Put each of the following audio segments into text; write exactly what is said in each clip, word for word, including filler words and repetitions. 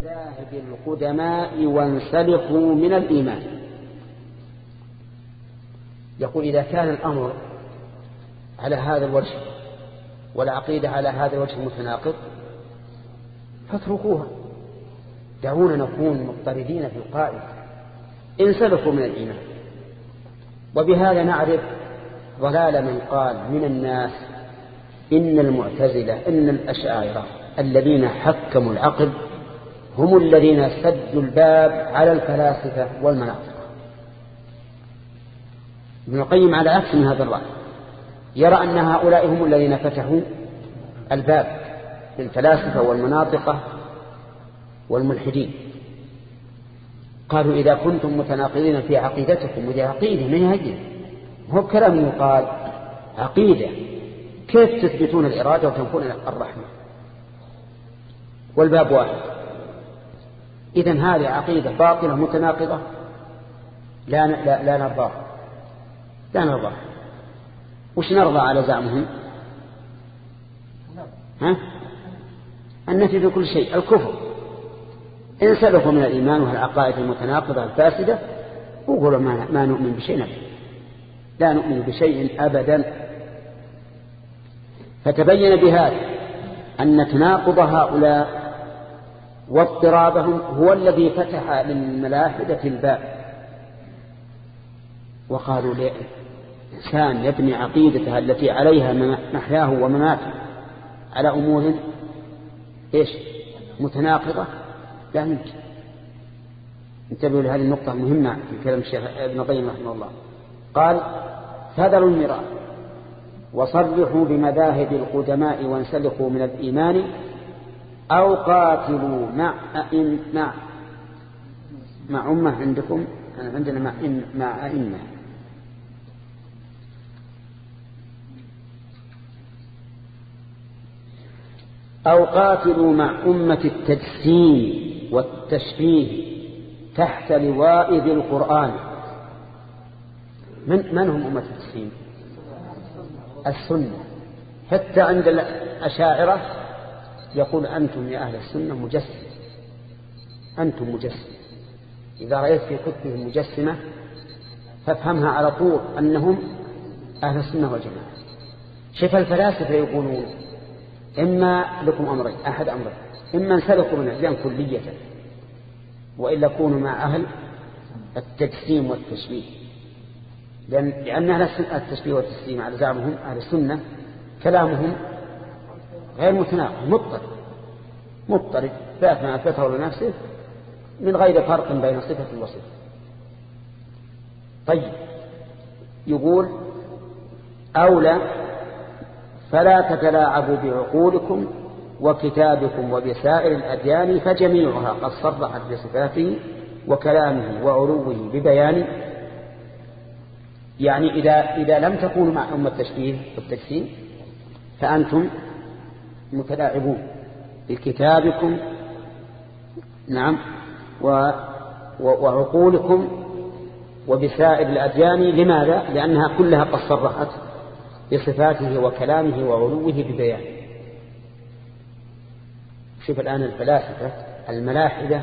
ذاهب القدماء وانسلخوا من الإيمان. يقول إذا كان الأمر على هذا الوجه والعقيدة على هذا الوجه المتناقض فاتركوها، دعونا نكون مضطردين في القائد، انسلخوا من الإيمان. وبهذا نعرف ضلال من قال من الناس إن المعتزلة إن الأشاعرة الذين حكموا العقل هم الذين سدوا الباب على الفلاسفة والمناطق. ابن القيم على عكس من هذا الرأي، يرى أن هؤلاء هم الذين فتحوا الباب للفلاسفة والمناطقة والملحدين. قالوا إذا كنتم متناقضين في عقيدتكم، ودي عقيدة من هي هو كلام يقال عقيدة، كيف تثبتون الإرادة وتنفون الرحمة والباب واحد؟ إذن هذه عقيدة باطلة متناقضة لا لا لا نرضى لا نرضى. وش نرضى على زعمهم؟ ها؟ النفي في كل شيء، الكفر. انسلخوا من الإيمان والعقائد المتناقضة الفاسدة وقولوا ما, ما نؤمن بشيء نبدا. لا نؤمن بشيء أبدا. فتبين بهذا أن تناقض هؤلاء واضطرابهم هو الذي فتح للملاحدة الباب، وقالوا لإنسان يبني عقيدتها التي عليها محياه ومماته على أمور إيش متناقضة لا يمكن. انتبهوا لهذه النقطة المهمة في كلام الشيخ ابن القيم رحمه الله. قال فذروا المراء وصرحوا بمذاهب القدماء وانسلخوا من الإيمان أو قاتلوا مع أئم مع مع أمة عندكم عندنا مع إن مع أئمة أو قاتلوا مع أمة التجسيم والتشبيه تحت لواء ذي القرآن. من من هم أمة التجسيم؟ السنة. حتى عند الأشاعرة يقول أنتم يا أهل السنة مجسم، أنتم مجسم. إذا رأيت في كتبهم مجسمة فافهمها على طول أنهم أهل السنة والجماعة. شوف الفلاسفة يقولون إما لكم أمرين، أحد أمرين، إما انسلكوا من الأديان كلية وإلا كونوا مع أهل التجسيم والتشبيه، لأن, لأن أهل التشبيه والتجسيم على زعمهم أهل السنة كلامهم غير متناقض، مضطرد مضطرد ذات ما أثبته لنفسه من غير فرق بين صفة وصفة. طيب يقول أولى فلا تتلاعبوا بعقولكم وكتابكم وبسائر الأديان فجميعها قد صرحت بصفاته وكلامه وعلوه ببيان. يعني إذا, إذا لم تكونوا مع أمة التشبيه والتجسيم فأنتم متلاعبون بكتابكم نعم وعقولكم وبسائر الأديان. لماذا؟ لأنها كلها قد صرحت بصفاته وكلامه وعلوه ببيان. شوف الآن الفلاسفة الملاحدة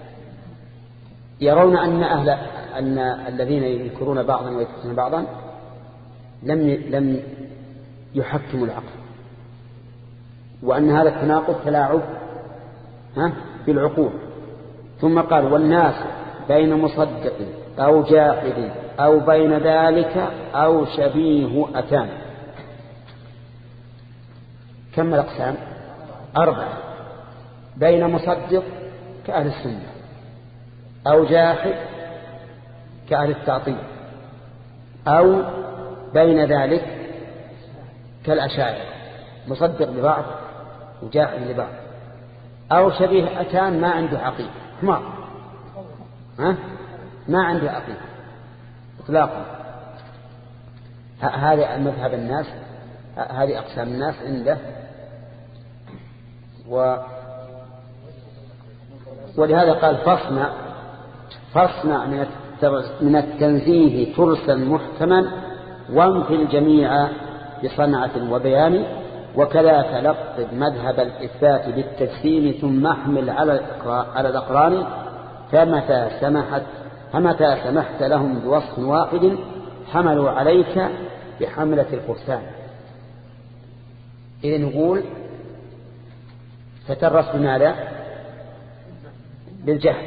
يرون أن أهل أن الذين ينكرون بعضا ويثبتون بعضا لم لم يحكموا العقل، وأن هذا التناقض تلاعب ها بالعقول. ثم قال والناس بين مصدق أو جاحد أو بين ذلك أو شبيه أتان. كم الأقسام؟ أربعة. بين مصدق كأهل السنة، أو جاحد كأهل التعطيل، أو بين ذلك كالأشاعرة مصدق لبعض وجاحد لبعض، أو شبيه أتان ما عنده عقيدة حمار ها ما عنده عقيدة إطلاقا. هذه مذهب الناس، هذه أقسام الناس عنده. و ولهذا قال فاصنع فاصنع من من التنزيه ترسا محكما وانفي الجميع بصنعة وبيان وكذا تلقب مذهب الإثبات بالتجسيم ثم احمل على الأقران فمتى سمحت فمتى سمحت لهم بوصف واحد حملوا عليك بحملة الفرسان. إذا نقول فترس بماذا؟ بالجهل.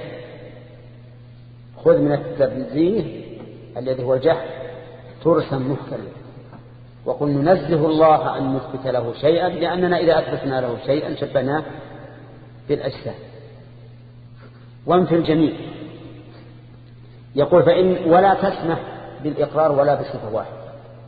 خذ من التنزيه الذي هو الجهل ترسا محكما، وقل ننزه الله أن نثبت له شيئا لأننا إذا أثبتنا له شيئا شبهناه بالأجسام. وانفي الجميع يقول فإن ولا تسمح بالإقرار ولا بصفة واحدة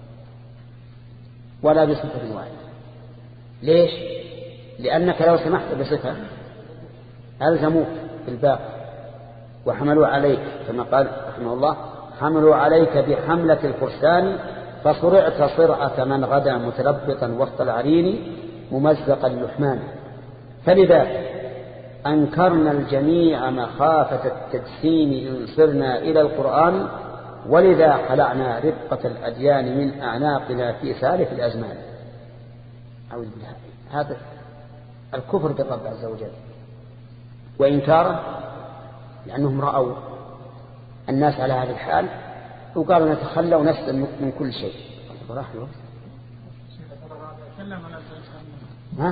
ولا بصفة واحدة. ليش؟ لأنك لو سمحت بصفة ألزموك بالباقي وحملوا عليك كما قال رحمه الله حملوا عليك بحملة الفرسان فصرعت صرعة من غدا متلبطا وسط العرين ممزق اللحمان. فلذا أنكرنا الجميع مخافة التجسيم إن صرنا إلى القرآن ولذا خلعنا ربقة الأديان من أعناقنا في سالف الأزمان. أعوذ بالله. هذا الكفر بالرب عز وجل وإنكاره لأنهم رأوا الناس على هذه الحال وقالوا نتخلى ونسلم من كل شيء. ها؟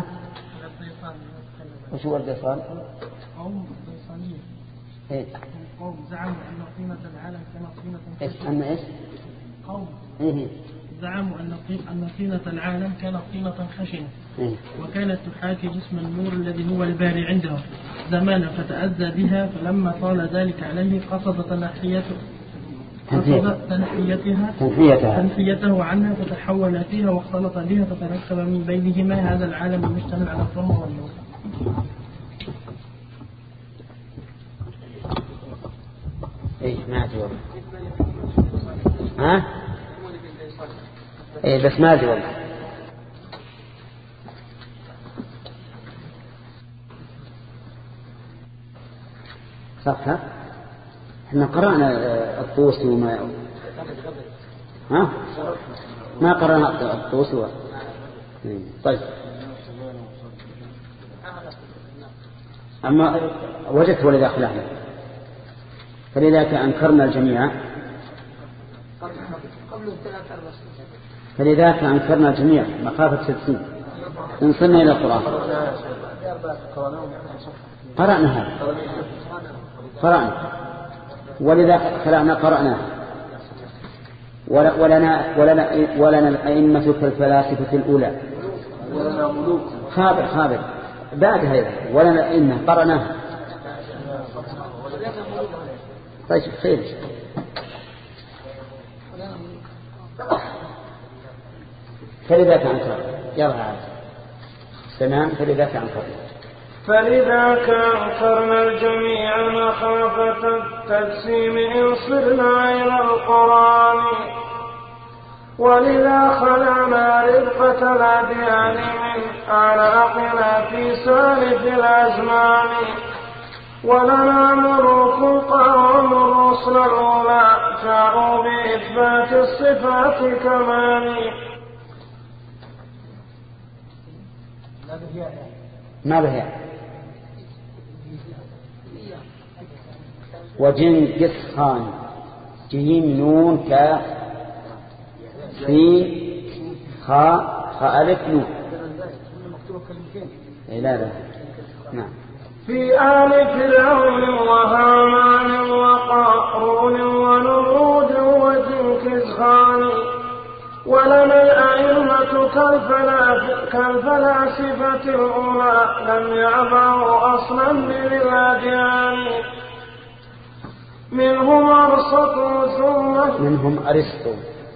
وشو الضيفان؟ قوم ضيفانية. إيه؟ قوم زعموا أن قيمة العالم كانت قيمة إيش؟ أن إيش؟ قوم إيه؟ زعموا أن أن قيمة العالم كانت قيمة خشنة. إيه؟ وكانت تحاكي جسم النور الذي هو الباري عندهم زمانا فتأذى بها فلما طال ذلك عليه قصد تنحيته قصد تنحيتها تنحيتها تنحيته عنها فتحول فيها واختلط بها فتركب من بينهما هذا العالم المشتمل على الظلم والنور. ايه ما ادري والله. ها ايه بس ما ادري والله. صح ها احنا قرأنا الطوسي وما ها ما قرأنا الطوسي و... طيب أما وجدت ولذا خلعنا فلذلك أنكرنا الجميع فلذلك أنكرنا الجميع مخافة تجسيم إن صرنا إلى القرآن. قرأنا هذا قرأنا ولذا خلعنا قرأناه ولنا ولنا ولنا الأئمة كالفلاسفة الأولى خابر خابر بعد هذا ولنا الأئمة قرأناه. طيب خير فلذاك أنكر يلا سنام فلذاك أنكر فلذاك أنكرنا الجميع مخافة التجسيم إن صرنا إلى القرآن ولذا خلعنا ربقة الأديان من أعناقنا في سالف الأزمان ولنا ملوك قوم الرسل الأولى جاءوا بإثبات الصفات كمان. ما به وجنكس خان جيم نون كاف في خاء خاء ألف نون لا لا نعم في آل فرعون وهامان وقارون ونمرود وجنكس خان ولنا الأئمة كالفلاسفة الأولى لم يعبروا أصلا بالأديان منهم أرسطو ثم منهم أرسطو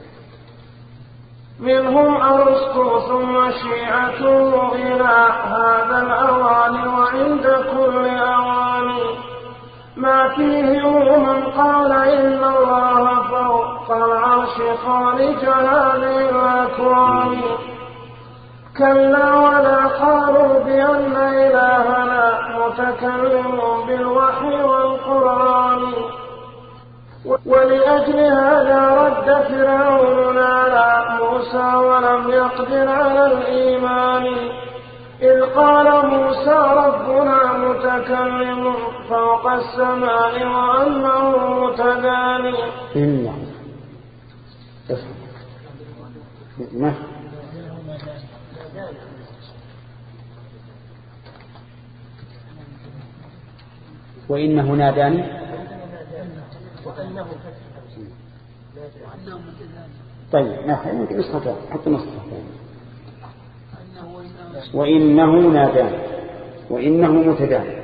منهم أرسطو ثم شيعته إلى هذا الأوان وعند كل أوان ما فيه من قال إن الله فوق العرش خالق هذه الأكوان كلا ولا قالوا بأن إلهنا متكلم بالوحي والقرآن ولأجل هذا رد فرعون على موسى ولم يقدر على الإيمان إذ قال موسى ربنا متكلم فوق السماء وأنه متداني. إنه ما وإنه ناداني. طيب ممكن نسخة حط نسخة. وإنه ناداني وإنه متداني.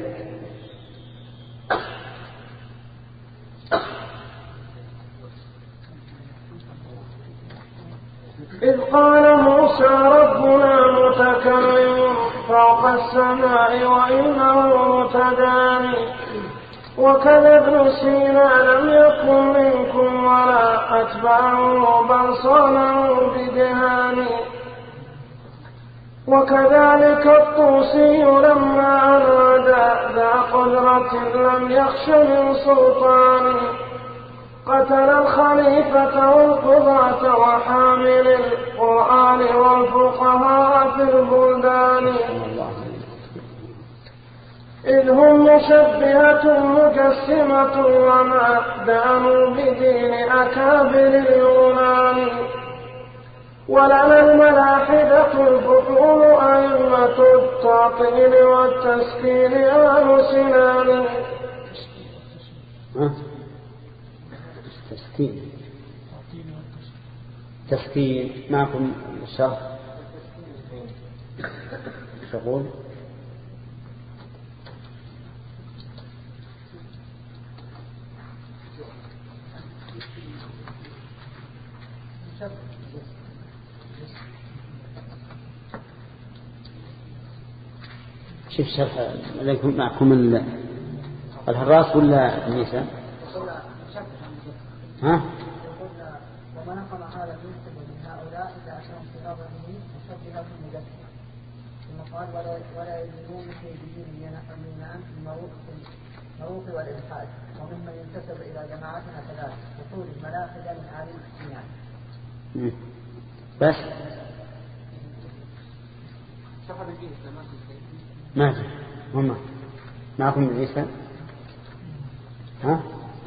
إذ قال موسى ربنا متكلم فوق السماء وإنه متداني وكذا ابن سينا لم يكن منكم ولا أتبعه بل صانعوا بدهان وكذلك الطوسي لما أراد ذا قدرة لم يخش من سلطان قتل الخليفة والقضاة وحامل القرآن والفقهاء في البلدان إذ هم مشبهة مجسمة وما دانوا بدين أكابر اليونان ولنا الملاحدة الفحول أئمة التعطيل والتسكين أهل سنان. تسكين تسكين معكم الشرح تقول شوف شرح لكم معكم الهراس ولا النساء؟ ها؟ وما نقل هذا ينسب من هؤلاء إذا أشرهم في أرضه مشبهة مجسمة ثم قال ولا ولا يدينون في دين ينحمون المروق والإلحاد وممن ينتسب إلى جماعتنا كذلك وطول الملاحدة من آل السنان. بس ما في هم معكم من عيسى ها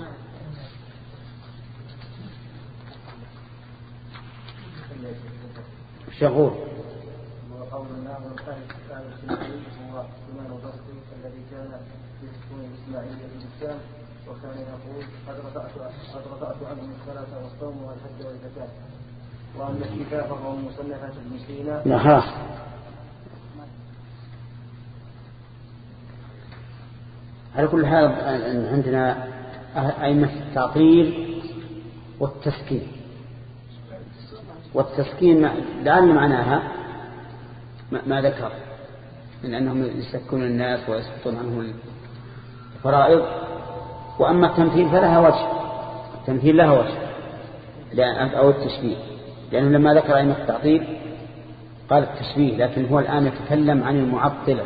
شغور وقول الله وكان الكتاب السماعي هو سليمان البصري الذي كان في سكون الاسماعيليه في الشام وكان يقول قد رفعت قد رفعت عنهم الصلاه والصوم والحج والزكاه. واما الشفاء فهو مصنفات ابن سينا. لا خلاص على كل حال عندنا أئمة التعطيل والتسكين والتسكين لعل معناها ما ذكر من أنهم يسكون الناس ويسقطون عنهم الفرائض. وأما التمثيل فلها وجه التمثيل لها وجه أو التشبيه لأنه لما ذكر أئمة التعطيل قال التشبيه لكن هو الآن يتكلم عن المعطلة.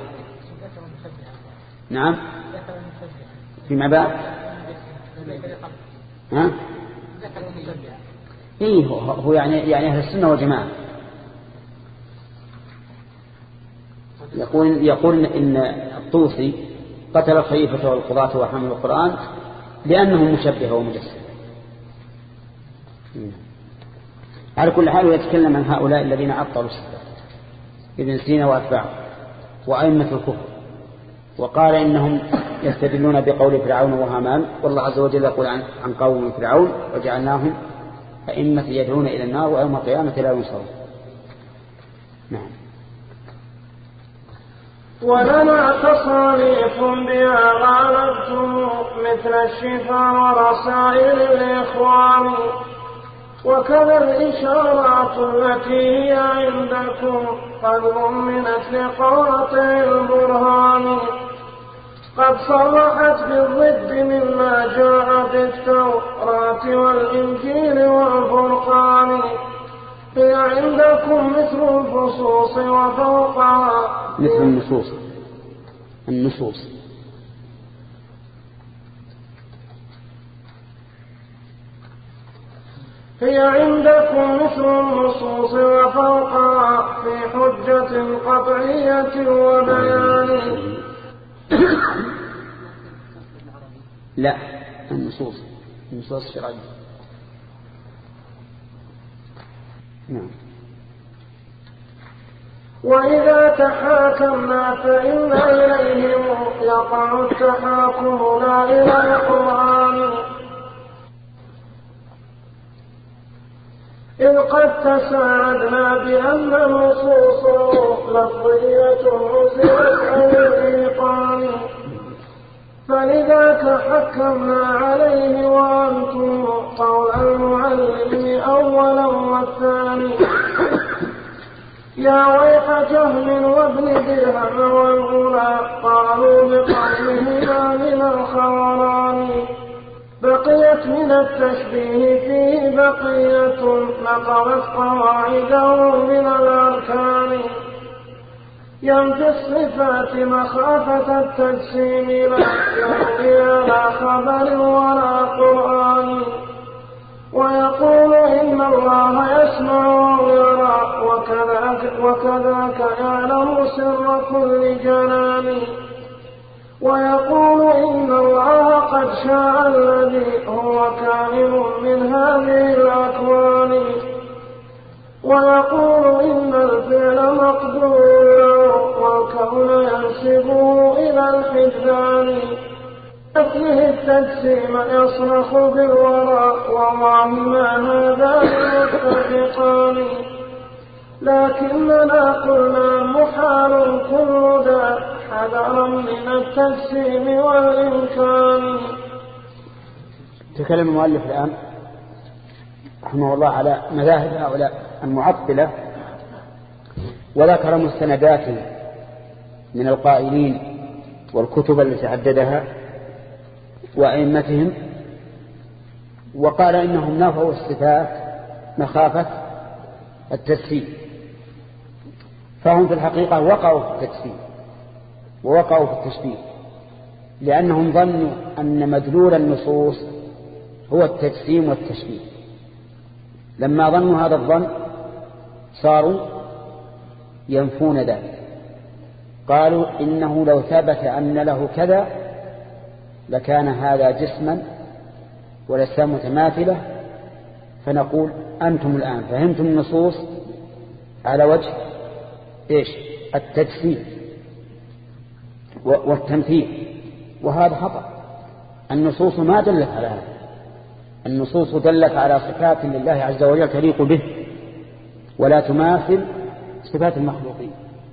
نعم فيما بعد ها إيه هو, هو يعني يعني أهل السنة والجماعة يقول يقول إن الطوسي قتل الخليفة والقضاة وحامل القرآن لأنهم مشبهة ومجسمة. على كل حال يتكلم عن هؤلاء الذين عطلوا الصفات ابن سينا وأتباعه وأئمة الكفر وقال إنهم يستدلون بقول فرعون وهامان والله عز وجل يقول عن, عن قوم فرعون وجعلناهم أئمة يدعون إلى النار ويوم القيامة لا ينصرون. نعم. ولنا تصانيف بها غالبتم مثل الشفاء ورسائل الإخوان وكذا الإشارات التي هي عندكم قد ضمنت لقواطع البرهان قد صرحت بالضد مما جاء في التوراة والإنجيل والفرقان هي عندكم مثل الفصوص وفوقها مثل النصوص النصوص هي عندكم مثل النصوص وفوقها في حجة قطعية وبيان. لا، النصوص النصوص الشرعية. نعم. وإذا تحاكمنا فإن إليهم يقع التحاكم لا إلى القرآن، إذ قد تساعدنا بأن النصوص لفظية نزلت عن الإيقان، فلذاك حكمنا عليه وأنتم قول المعلم أولا والثاني. يا ويح جهل وابن درهم والغلا قالوا بقولهما من الخوران، بقيت من التشبيه فيه بقية نقضت قواعده من الأركان، ينفي الصفات مخافة التجسيم لا يروي لا خبر ولا قرآن، ويقول إن الله يسمع ويرى وكذاك, وكذاك يعلم سر كل جنان، ويقول إن الله قد شاء الذي هو كائن من هذه الأكوان، ويقول إن الفعل مقدور والكون ينسبه إلى الحجان، مثله التجسيم يصرخ بالوراء والله ما هذا متفقان، لكننا قلنا محال كل ذا حذرا من التجسيم والإمكان. تكلم المؤلف الآن رحمه الله على مذاهب هؤلاء المعطلة، وذكر مستندات من القائلين والكتب التي عددها وأئمتهم، وقال إنهم نفوا الصفات مخافة التجسيم، فهم في الحقيقة وقعوا في التجسيم ووقعوا في التشبيه، لأنهم ظنوا أن مدلول النصوص هو التجسيم والتشبيه. لما ظنوا هذا الظن صاروا ينفون ذلك، قالوا إنه لو ثبت أن له كذا لكان هذا جسما ولسا متماثلة، فنقول أنتم الآن فهمتم النصوص على وجه إيش؟ التجسيم والتمثيل، وهذا خطأ. النصوص ما دلت على هذا، النصوص دلت على صفات لله عز وجل تليق به ولا تماثل صفات المخلوقين،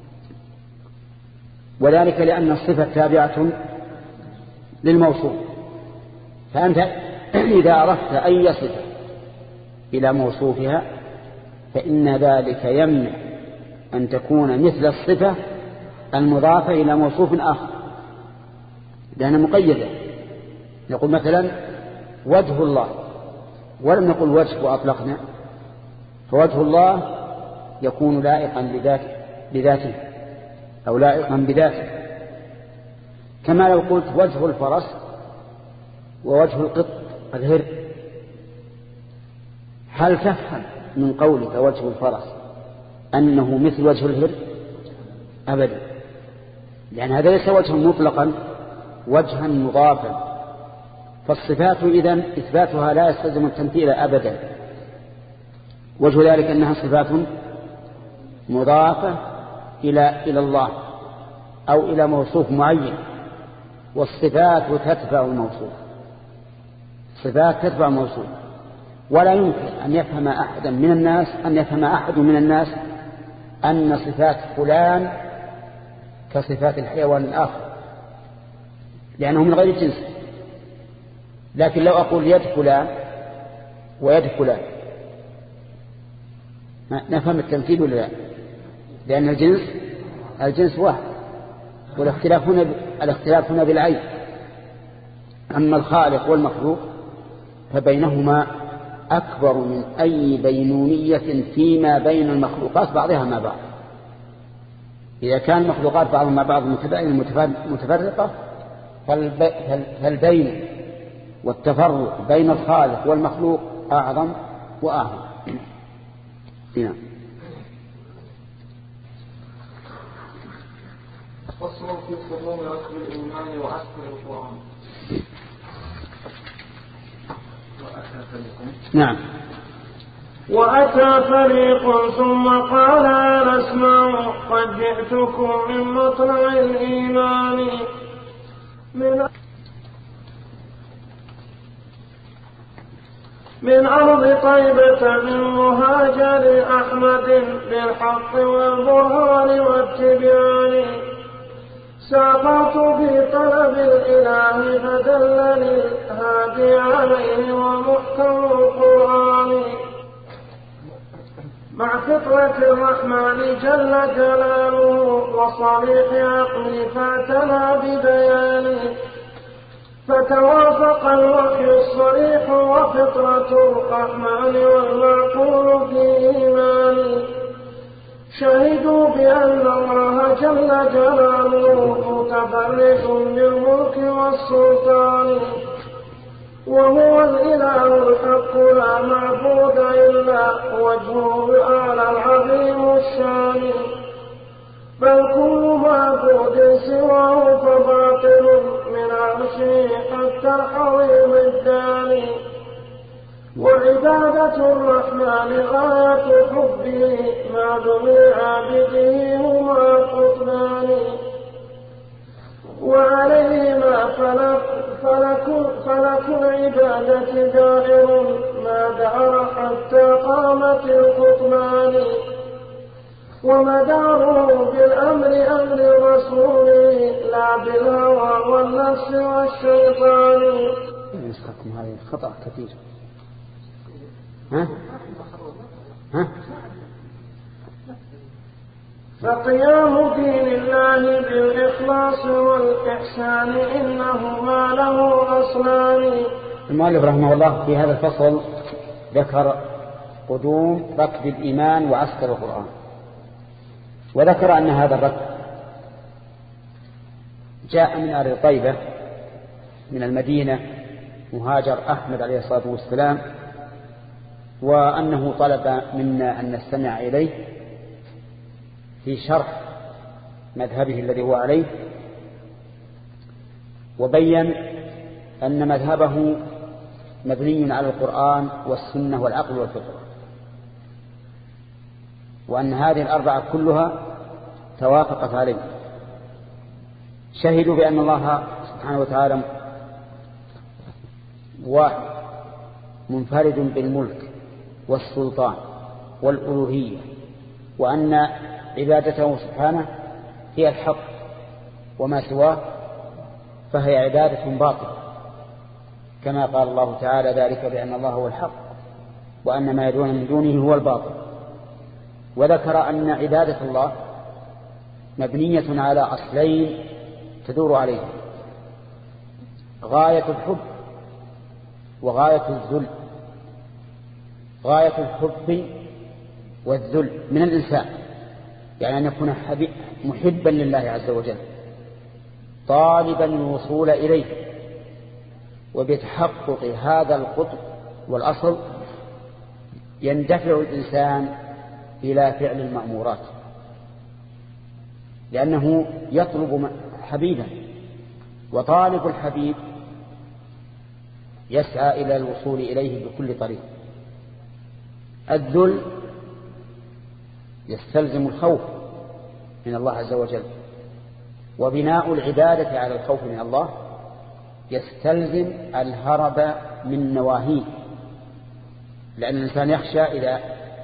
وذلك لأن الصفة تابعة للموصوف، فأنت إذا عرفت أي صفة إلى موصوفها فإن ذلك يمنع أن تكون مثل الصفة المضافة إلى موصوف آخر، لأنها مقيدة. نقول مثلا وجه الله، ولم نقل وجه وأطلقنا، فوجه الله يكون لائقا بذاته أو لائقا بذاته، كما لو قلت وجه الفرس ووجه القط الهر، هل تفهم من قولك وجه الفرس أنه مثل وجه الهر؟ أبدا، لأن هذا ليس وجها مطلقا، وجها مضافا. فالصفات إذن إثباتها لا يستلزم التمثيل أبدا، وجه ذلك أنها صفات مضافة إلى إلى الله أو إلى موصوف معين، والصفات تتبع الموصوف، صفات تتبع الموصوف. ولا يمكن أن يفهم أحدا من الناس أن يفهم أحد من الناس أن صفات فلان كصفات الحيوان الآخر، لأنه من غير جنس. لكن لو أقول يد فلان ويد فلان نفهم التمثيل ولا لا؟ لأن الجنس الجنس واحد، والاختلاف هنا الاختلاف هنا بالعين. أما الخالق والمخلوق فبينهما أكبر من أي بينونية فيما بين المخلوقات بعضها مع بعض. إذا كان المخلوقات بعضها مع بعض متفرقة فالبين والتفرق بين الخالق والمخلوق أعظم وأعظم. نعم. فصل في قدوم عصر الإيمان وعصر القرآن. نعم. وأتى فريق ثم قال أنا أسمع قد جئتكم من مطلع الإيمان من من أرض طيبة من مهاجر أحمد بالحق والبرهان والتبيان سافرت في طلب الإله فدلني الهادي عليه ومحكم القرآن مع فطرة الرحمن جل جلاله وصريح عقلي فاعتنى ببيانه فتوافق الوحي الصريح وفطرة الرحمن والمعقول في إيماني شهدوا بأن الله جل جلاله متفرد بالملك والسلطان وهو الإله الحق لا معبود إلا وجهه الأعلى العظيم الشان بل كل معبود سواه فباطل من عرشه حتى الحظيم الداني وعبادة الرحمن غاية حبه ما جميع عابده هما قطبان وعليهما فلك, فلك, فلك العبادة دائر ما دار حتى قامت القطبان ومداره بالأمر أمر رسوله لا بالهوى والنفس والشيطان. نسختم هذه خطأ كثير. ها؟ ها؟ فقيام دين الله بالإخلاص والإحسان إنهما له أصلان. المؤلف رحمه الله في هذا الفصل ذكر قدوم ركب الإيمان وعسكر القرآن، وذكر أن هذا الركب جاء من أرض طيبة من المدينة مهاجر أحمد عليه الصلاة والسلام، وأنه طلب منا أن نستمع إليه في شرح مذهبه الذي هو عليه، وبين أن مذهبه مبني على القرآن والسنة والعقل والفطرة، وأن هذه الأربعة كلها توافقت عليه. شهدوا بأن الله سبحانه وتعالى واحد منفرد بالملك والسلطان والألوهية، وأن عبادته سبحانه هي الحق وما سواه فهي عبادة باطلة، كما قال الله تعالى ذلك بأن الله هو الحق وأن ما يدعون من دونه هو الباطل. وذكر أن عبادة الله مبنية على أصلين تدور عليه: غاية الحب وغاية الذل. غاية الحب والذل من الإنسان، يعني أن يكون محبا لله عز وجل طالبا الوصول إليه، وبتحقق هذا القطب والأصل يندفع الإنسان إلى فعل المأمورات، لأنه يطلب حبيبا، وطالب الحبيب يسعى إلى الوصول إليه بكل طريق. الذل يستلزم الخوف من الله عز وجل، وبناء العبادة على الخوف من الله يستلزم الهرب من نواهيه، لأن الإنسان يخشى إذا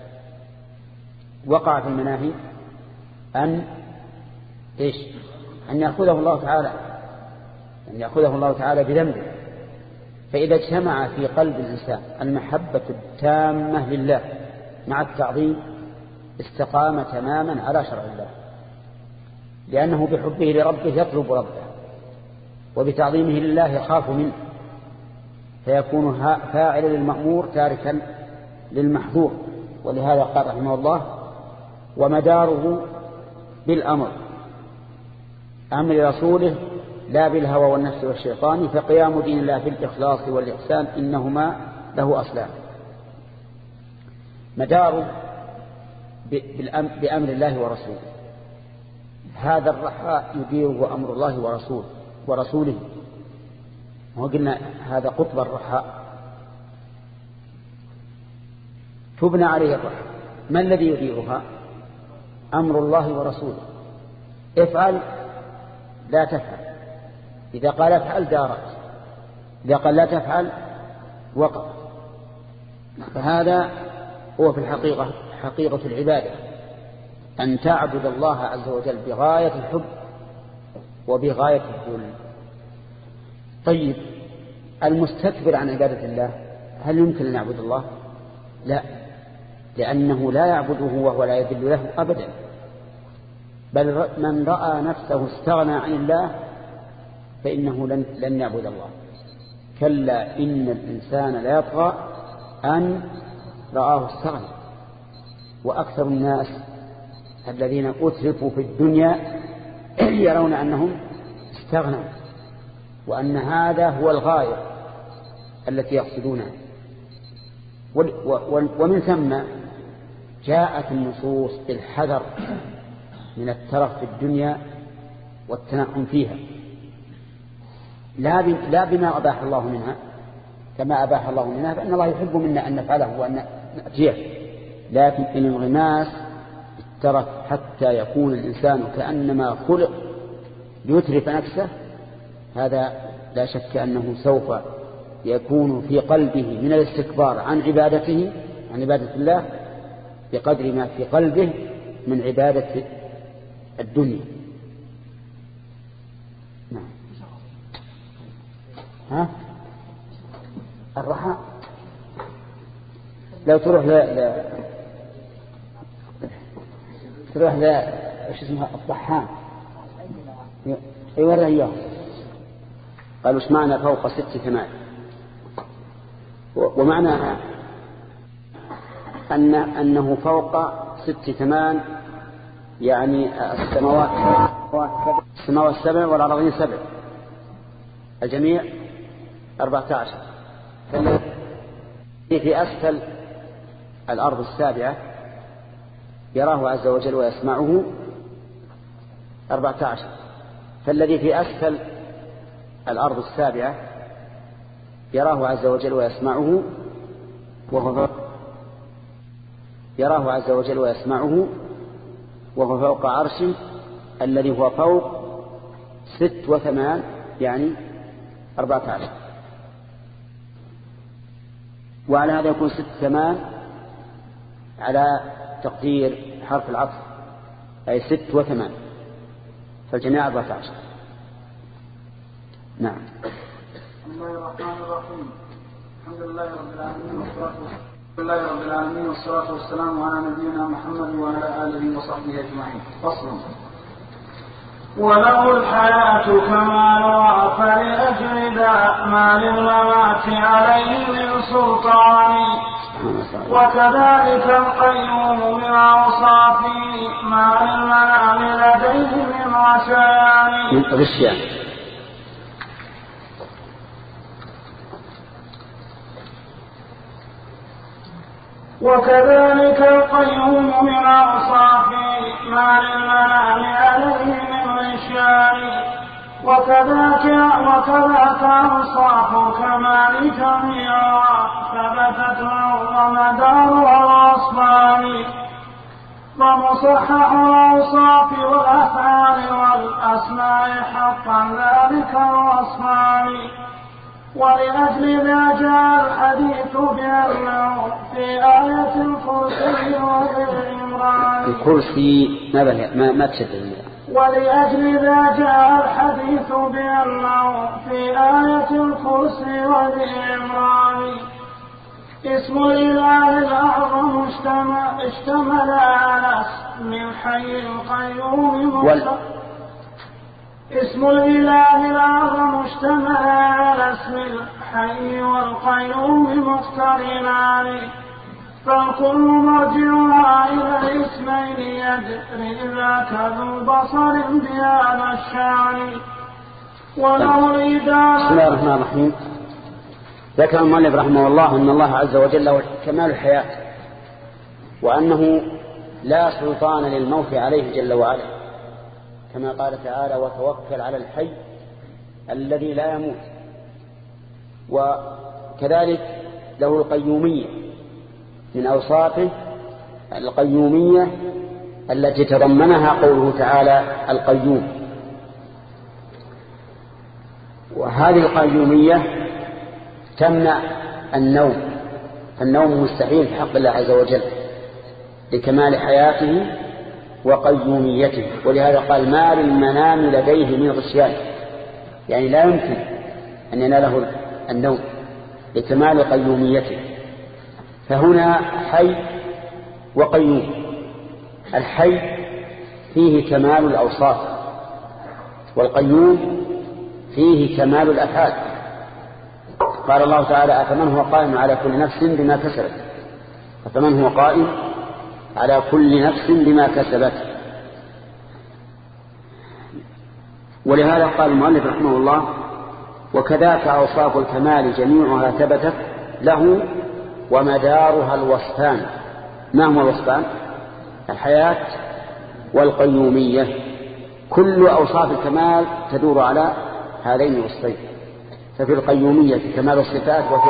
وقع في المناهي أن إيش أن يأخذه الله تعالى أن يأخذه الله تعالى بذنبه. فإذا اجتمع في قلب الإنسان المحبة التامة لله مع التعظيم استقام تماما على شرع الله، لأنه بحبه لربه يطلب ربه، وبتعظيمه لله يخاف منه، فيكون فاعلا للمأمور تاركا للمحظور. ولهذا قال رحمه الله: ومداره بالأمر أمر رسوله لا بالهوى والنفس والشيطان، فقيام دين الله في الإخلاص والإحسان إنهما له أصلان. مداره بأمر الله ورسوله. هذا الرخاء يديره أمر الله ورسوله ورسوله وقلنا هذا قطب الرخاء تبنى عليه الرخاء. ما الذي يديرها؟ أمر الله ورسوله. افعل لا تفعل، إذا قال افعل دارت، إذا قال لا تفعل وقف. فهذا هو في الحقيقة حقيقة العبادة، أن تعبد الله عز وجل بغاية الحب وبغاية الذل. طيب المستكبر عن عبادة الله هل يمكن أن يعبد الله؟ لا، لأنه لا يعبده وهو لا يذل له أبدا، بل من رأى نفسه استغنى عن الله فإنه لن, لن يعبد الله. كلا إن الإنسان لا يطغى أن رآه استغنى. وأكثر الناس الذين أترفوا في الدنيا يرون أنهم استغنوا، وأن هذا هو الغاية التي يقصدونها. ومن ثم جاءت النصوص بالحذر من الترف في الدنيا والتنعم فيها، لا بما أباح الله منها كما أباح الله منها، فإن الله يحب منا أن نفعله وأن نأتيه، لكن الانغماس الترف حتى يكون الإنسان كأنما خلق ليترف نفسه، هذا لا شك أنه سوف يكون في قلبه من الاستكبار عن عبادته عن عبادة الله بقدر ما في قلبه من عبادة الدنيا. نعم. ها؟ الرخاء لو تروح ل... ل... تروح ل... ايش اسمها الطحان يوري اياه قالوا ايش معنى فوق ست ثمان، ومعناها أن أنه فوق ست ثمان، يعني السماوات السماوات السبع والأرضين سبع، الجميع أربعة عشر. فالذي في أسفل الأرض السابعة يراه عز وجل ويسمعه أربعة عشر، فالذي في أسفل الأرض السابعة يراه عز وجل ويسمعه وهو يراه عز وجل ويسمعه وهو فوق عرشه الذي هو فوق ست وثمان، يعني أربعة عشر. وعلى هذا يكون ست ثمان على تقدير حرف العطف، أي ست وثمان، فالجميع أربعة عشر. نعم. بسم الله الرحمن الرحيم. الحمد لله رب العالمين والصلاة الحمد لله رب العالمين والصلاة والسلام على نبينا محمد وعلى آله وصحبه أجمعين. فصل. وله الحياة كمالها فلأجل ذا ما للممات عليه من سلطان، وكذلك القيوم من أوصافه ما للمنام لديه من غشيان. وكذلك القيوم من أوصافه ما للمنام عليه من غشيان، وكذاك وكذاك أوصاف كمال جميعها ثبتت ومدارها الأصفان، ومصحح الأوصاف والأفعال والأسماء حقا ذلك الوصفان. ولأجل ذا جاء الحديث بأنه في آية الكرسي وبالعمران. الكرسي ما ما تشدد. ولأجل ذا جاء الحديث بأنه في آية الكرسي وبالعمران. اسم الإله الأعظم اشتمل على اسم الحي القيوم مصدر. اسم الإله الأعظم اشتمل على اسم الحي والقيوم مقترنان، فالكل مرجعها إلى الاسمين يدري ذاك ذو بصر بهذا الشان. وله الإدارة. بسم الله الرحمن الرحيم. ذكر المؤلف رحمه الله أن الله عز وجل له كمال الحياة، وأنه لا سلطان للموت عليه جل وعلا، كما قال تعالى: وتوكل على الحي الذي لا يموت. وكذلك له القيومية، من أوصافه القيومية التي تضمنها قوله تعالى: القيوم. وهذه القيومية تمنع النوم، فالنوم مستحيل في حق الله عز وجل لكمال حياته وقيوميته. ولهذا قال: ما للمنام لديه من غشيان، يعني لا يمكن أن يناله النوم لكمال قيوميته. فهنا حي وقيوم. الحي فيه كمال الأوصاف، والقيوم فيه كمال الأفعال. قال الله تعالى: أفمن هو قائم على كل نفس بما كسبت أفمن هو قائم على كل نفس بما كسبت. ولهذا قال المؤلف رحمه الله: وكذاك أوصاف الكمال جميعها ثبتت له ومدارها الوصفان. ما هما الوصفان؟ الحياة والقيومية. كل أوصاف الكمال تدور على هذين الوصفين. ففي القيومية كمال الصفات، وفي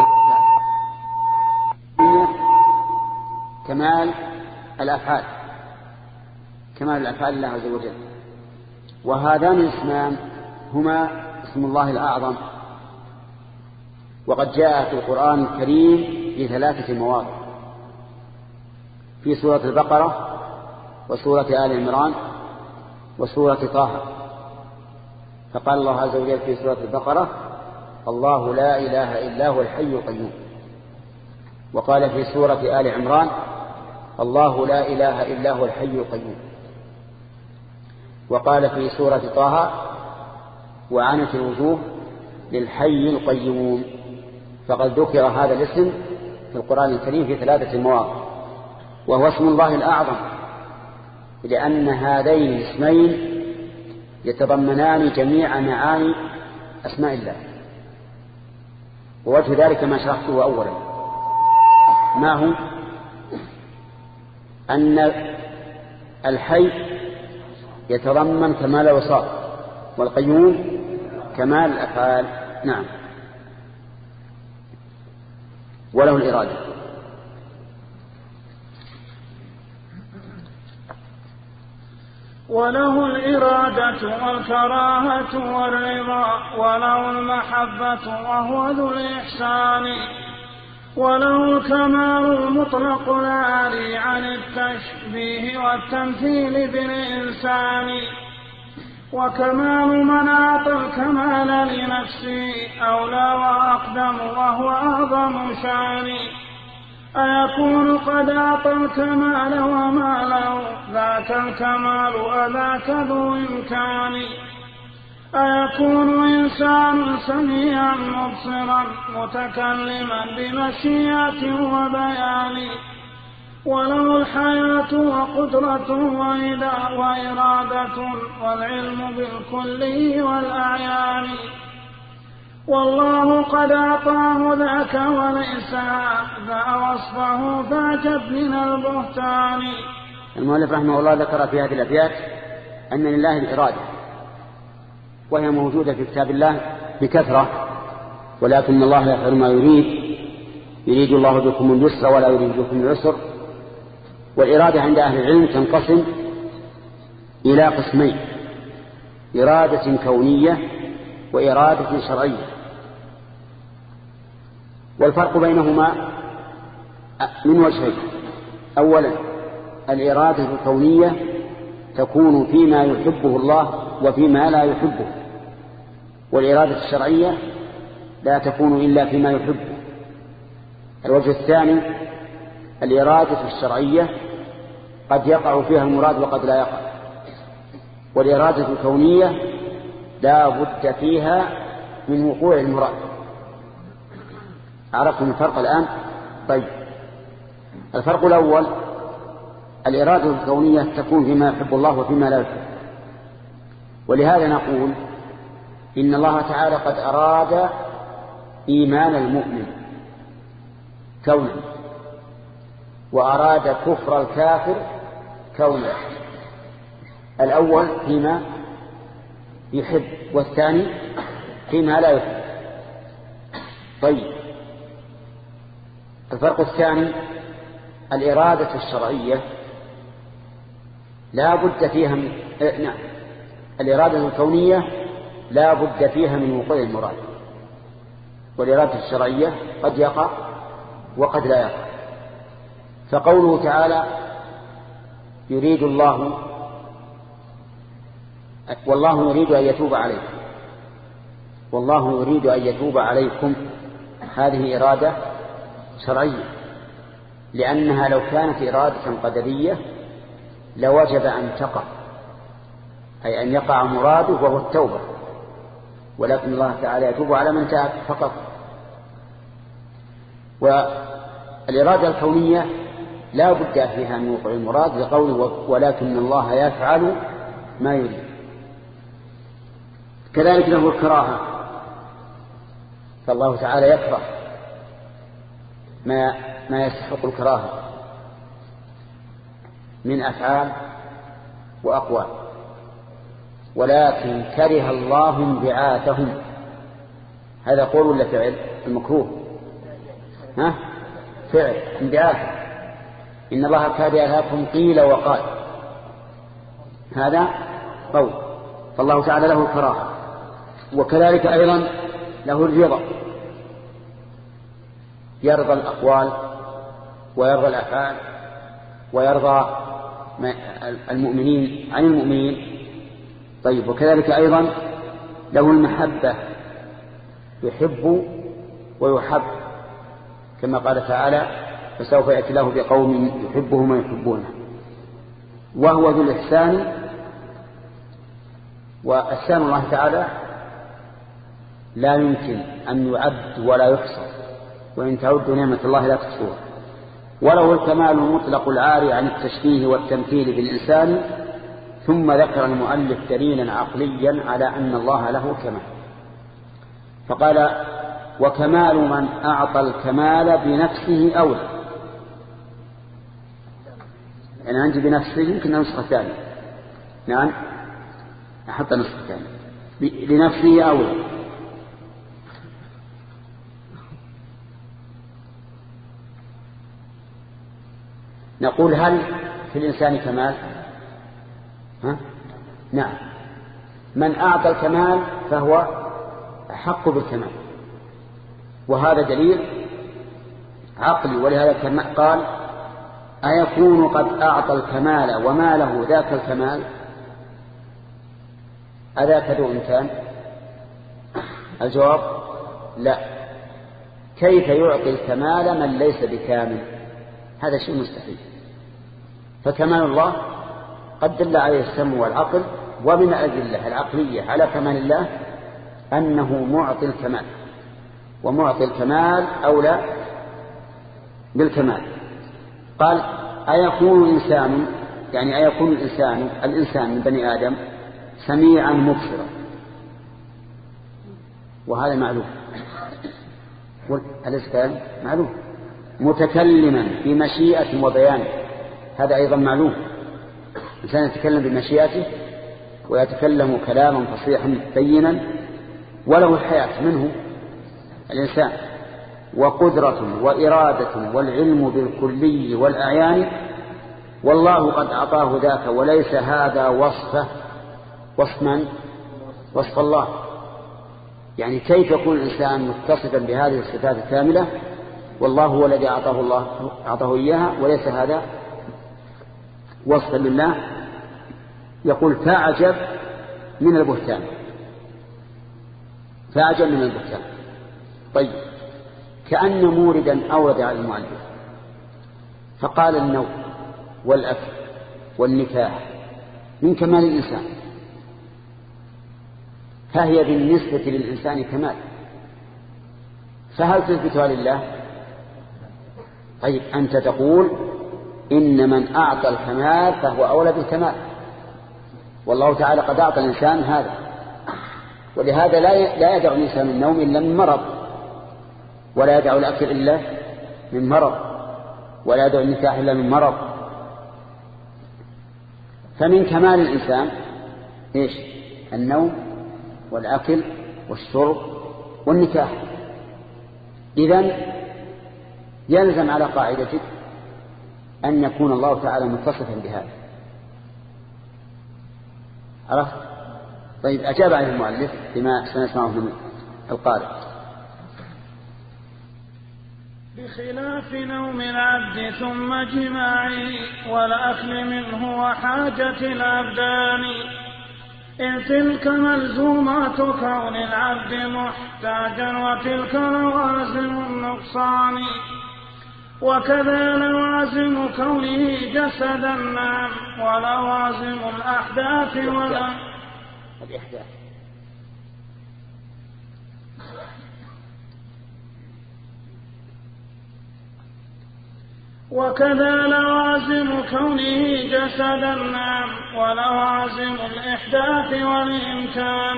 كمال الأفعال، كمال الأفعال لله عز وجل. وهذان الاسمان هما اسم الله الأعظم، وقد جاء في القرآن الكريم في ثلاثة مواضع: في سورة البقرة، وسورة آل عمران، وسورة طه. فقال الله عز وجل في سورة البقرة: الله لا إله إلا هو الحي القيوم. وقال في سورة آل عمران: الله لا إله إلا هو الحي القيوم. وقال في سورة طه: وعنت الوجوه للحي القيوم. فقد ذكر هذا الاسم في القرآن الكريم في ثلاثة مواضع، وهو اسم الله الأعظم، لأن هذين الاسمين يتضمنان جميع معاني أسماء الله. ووجه ذلك ما شرحته أولا، ما هو؟ أن الحي يتضمن كمال الأوصاف، والقيوم كمال الأفعال. نعم. وله الإرادة. وله الإرادة والكراهة والرضا، وله المحبة وهو ذو الإحسان، وله الكمال المطلق العالي عن التشبيه والتمثيل بالإنسان، وكمال من أعطى الكمال لنفسه أولى وأقدم وهو أعظم شان. أيكون قد أعطى الكمال وما له ذاك الكمال أذاك ذو إمكان؟ أيكون إنسان سميعا مبصرا متكلما بمشيئة وبيان، وله الحياة وقدرة وإرادة والعلم بالكل والأعيان، والله قد أعطاه ذاك وليس ذا وصفه فاجب من البهتان. المؤلف رحمه الله ذكر في هذه الأبيات أن لله الإرادة، وهي موجودة في كتاب الله بكثرة، ولكن الله يفعل ما يريد. يريد الله بكم اليسر ولا يريد بكم العسر. والإرادة عند أهل العلم تنقسم إلى قسمين: إرادة كونية وإرادة شرعية. والفرق بينهما من وجهين: أولا الإرادة الكونية تكون فيما يحبه الله وفيما لا يحبه، والإرادة الشرعية لا تكون إلا فيما يحبه. الوجه الثاني الإرادة الشرعية قد يقع فيها المراد وقد لا يقع، والإرادة الكونية لا بد فيها من وقوع المراد. عرفتم الفرق الآن؟ طيب، الفرق الأول الإرادة الكونية تكون فيما يحب الله وفيما لا يحب، ولهذا نقول إن الله تعالى قد أراد إيمان المؤمن كونا، وأراد كفر الكافر كونه. الأول فيما يحب والثاني فيما لا يحب. طيب الفرق الثاني الإرادة الشرعية لا بد فيها من اه نعم الإرادة الكونية لا بد فيها من وقوع المراد، والإرادة الشرعية قد يقع وقد لا يقع. فقوله تعالى يريد الله والله يريد أن يتوب عليكم والله يريد أن يتوب عليكم هذه إرادة شرعية، لأنها لو كانت إرادة قدرية لوجب أن تقع، أي أن يقع مراده وهو التوبة، ولكن الله تعالى يتوب على من تاب فقط. والإرادة الكونية لا بد فيها من وقوع المراد لقوله ولكن الله يفعل ما يريد. كذلك له الكراهة، فالله تعالى يكره ما ما يستحق الكراهة من أفعال وأقوال، ولكن كره الله انبعاثهم. هذا قول ولا فعل؟ المكروه ها فعل انبعاث. إن الله كره لكم قيل وقال، هذا قول، فالله تعالى له الكراهة. وكذلك أيضا له الرضا، يرضى الأقوال ويرضى الأفعال ويرضى المؤمنين عن المؤمنين. طيب وكذلك أيضا له المحبة، يحب ويحب، كما قال تعالى فسوف يأتي له بقوم يحبهم ويحبونه. وهو ذو الإحسان، وإحسان الله تعالى لا يمكن أن يعد ولا يحصى، وإن تعدوا نعمة الله لا تحصوها. وله الكمال المطلق العاري عن التشبيه والتمثيل بالإنسان. ثم ذكر المؤلف دليلا عقليا على أن الله له كمال، فقال وكمال من أعطى الكمال بنفسه أولى. يعني عندي بنفسه يمكن نسخة ثانية، نعم أحط نسخة ثانية لنفسه أولى. نقول هل في الإنسان كمال؟ ها؟ نعم، من أعطى الكمال فهو أحق بالكمال، وهذا دليل عقلي. ولهذا قال أيكون قد أعطى الكمال وما له ذاك الكمال؟ أذاك ذو إمكان؟ الجواب لا. كيف يعطي الكمال من ليس بكامل؟ هذا شيء مستحيل. فكمال الله قد دل عليه السمع والعقل، ومن الأدلة العقلية على كمال الله أنه معطي الكمال، ومعطي الكمال أولى بالكمال. قال أيكون إنسان، يعني أيكون الإنسان الإنسان من بني آدم سميعا مبصرا؟ وهذا معلوم، أليس كلام معلوم. متكلما بمشيئة وبيان، هذا أيضا معلوم. الإنسان يتكلم بمشيئته ويتكلم كلاما فصيحا بينا، وله الحياة منه الإنسان، وقدرة وإرادة والعلم بالكلي والأعيان، والله قد أعطاه ذاك، وليس هذا وصفه وصف من؟ وصف الله. يعني كيف يكون الإنسان متصفا بهذه الصفات الكاملة والله هو الذي أعطاه الله أعطاه إياها، وليس هذا وصفا لله؟ يقول فأعجب من البهتان، فأعجب من البهتان. طيب كأن موردا أورد على المؤلف فقال النوم والأكل والنكاح من كمال الإنسان، فهي بالنسبة للإنسان كمال، فهل تثبتها لله؟ طيب أنت تقول إن من أعطى الكمال فهو أولى بالكمال، والله تعالى قد أعطى الإنسان هذا، ولهذا لا يدع الإنسان النوم إلا من مرض، ولا يدع الأكل إلا من مرض، ولا يدعو النكاح إلا من مرض. فمن كمال الإنسان إيش؟ النوم والأكل والشرب والنكاح. إذن يلزم على قاعدتك أن يكون الله تعالى متصفا بهذا. عرفت؟ طيب أجاب عليه المؤلف بما سنسمعه من القارئ. بخلاف نوم العبد ثم جماعه والأكل منه وحاجة الأبدان، إن تلك ملزومات كون العبد محتاجا وتلك لوازم النقصان، وكذا لوازم كونه جسدا نعم ولوازم الأحداث ولا الإحداث. وكذا لوازم كونه جسدا نعم ولوازم الإحداث والإمكان،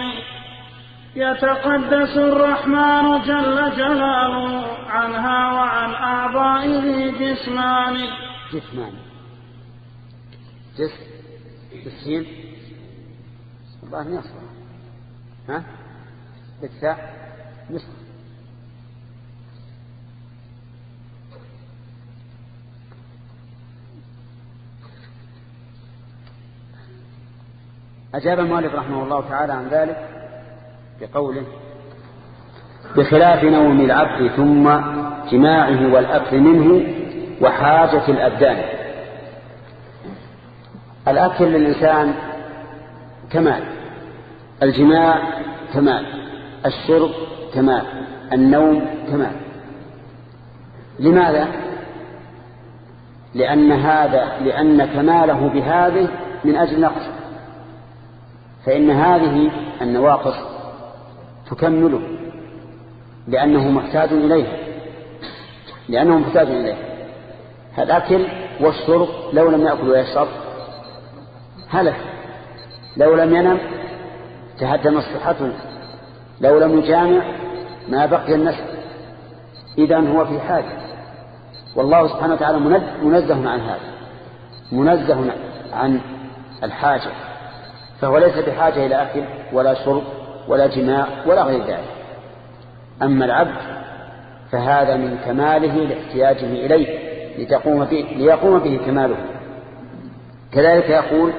يتقدس الرحمن جل جلاله عنها وعن أعضائه جسمان. جسمان جسم بالسين الله نصر ها بالتاء نصر. أجاب المؤلف رحمه الله تعالى عن ذلك بقوله بخلاف نوم العبد ثم جماعه والأكل منه وحاجة الأبدان. الأكل للإنسان كمال، الجماع كمال، الشرب كمال، النوم كمال. لماذا؟ لأن هذا لأن كماله بهذه من أجل نقص، فإن هذه النواقص تكمله لأنه محتاج إليها لأنه محتاج إليها. الأكل والشرب لو لم يأكل ويشرب هلك، لو لم ينم تهدم صحته، لو لم يجامع ما بقي النسل. إذن هو في حاجة، والله سبحانه وتعالى منزه عن هذا، منزه عن الحاجة، فهو ليس بحاجة إلى أكل ولا شرب ولا جماع ولا غير ذلك. أما العبد فهذا من كماله لاحتياجه إليه لتقوم به ليقوم به كماله. كذلك يقول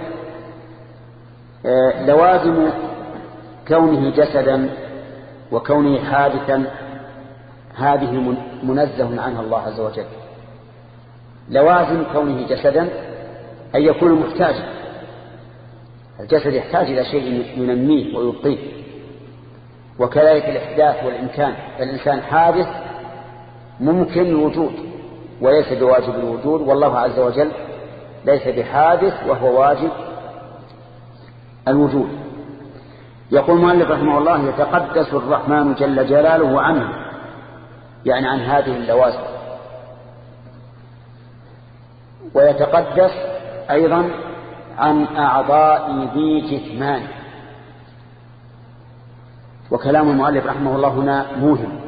آه لوازم كونه جسدا وكونه حادثا هذه منزه عنها الله عز وجل. لوازم كونه جسدا أن يكون محتاجا، الجسد يحتاج إلى شيء ينميه ويبقيه. وكذلك الإحداث والإمكان، الإنسان حادث ممكن الوجود وليس بواجب الوجود، والله عز وجل ليس بحادث وهو واجب الوجود. يقول المؤلف رحمه الله يتقدس الرحمن جل جلاله عنه، يعني عن هذه اللوازم، ويتقدس أيضا عن أعضاء ذي جثمان. وكلام المؤلف رحمه الله هنا موهم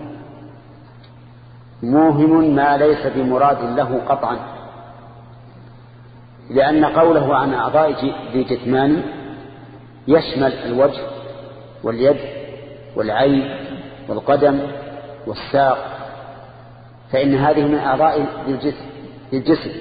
موهم ما ليس بمراد له قطعا، لأن قوله عن أعضاء ذي جثمان يشمل الوجه واليد والعين والقدم والساق، فإن هذه من أعضاء الجسم.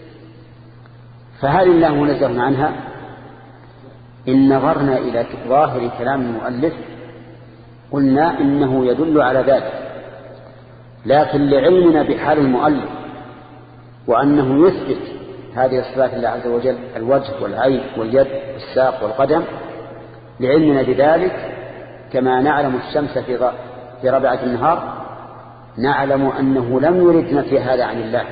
فهل الله منزه عنها؟ إن نظرنا إلى ظاهر كلام المؤلف قلنا إنه يدل على ذلك، لكن لعلمنا بحال المؤلف وأنه يثبت هذه الصفات لله عز وجل، الوجه والعين واليد والساق والقدم، لعلمنا بذلك كما نعلم الشمس في ربعة النهار نعلم أنه لم يرد نفي هذا عن الله،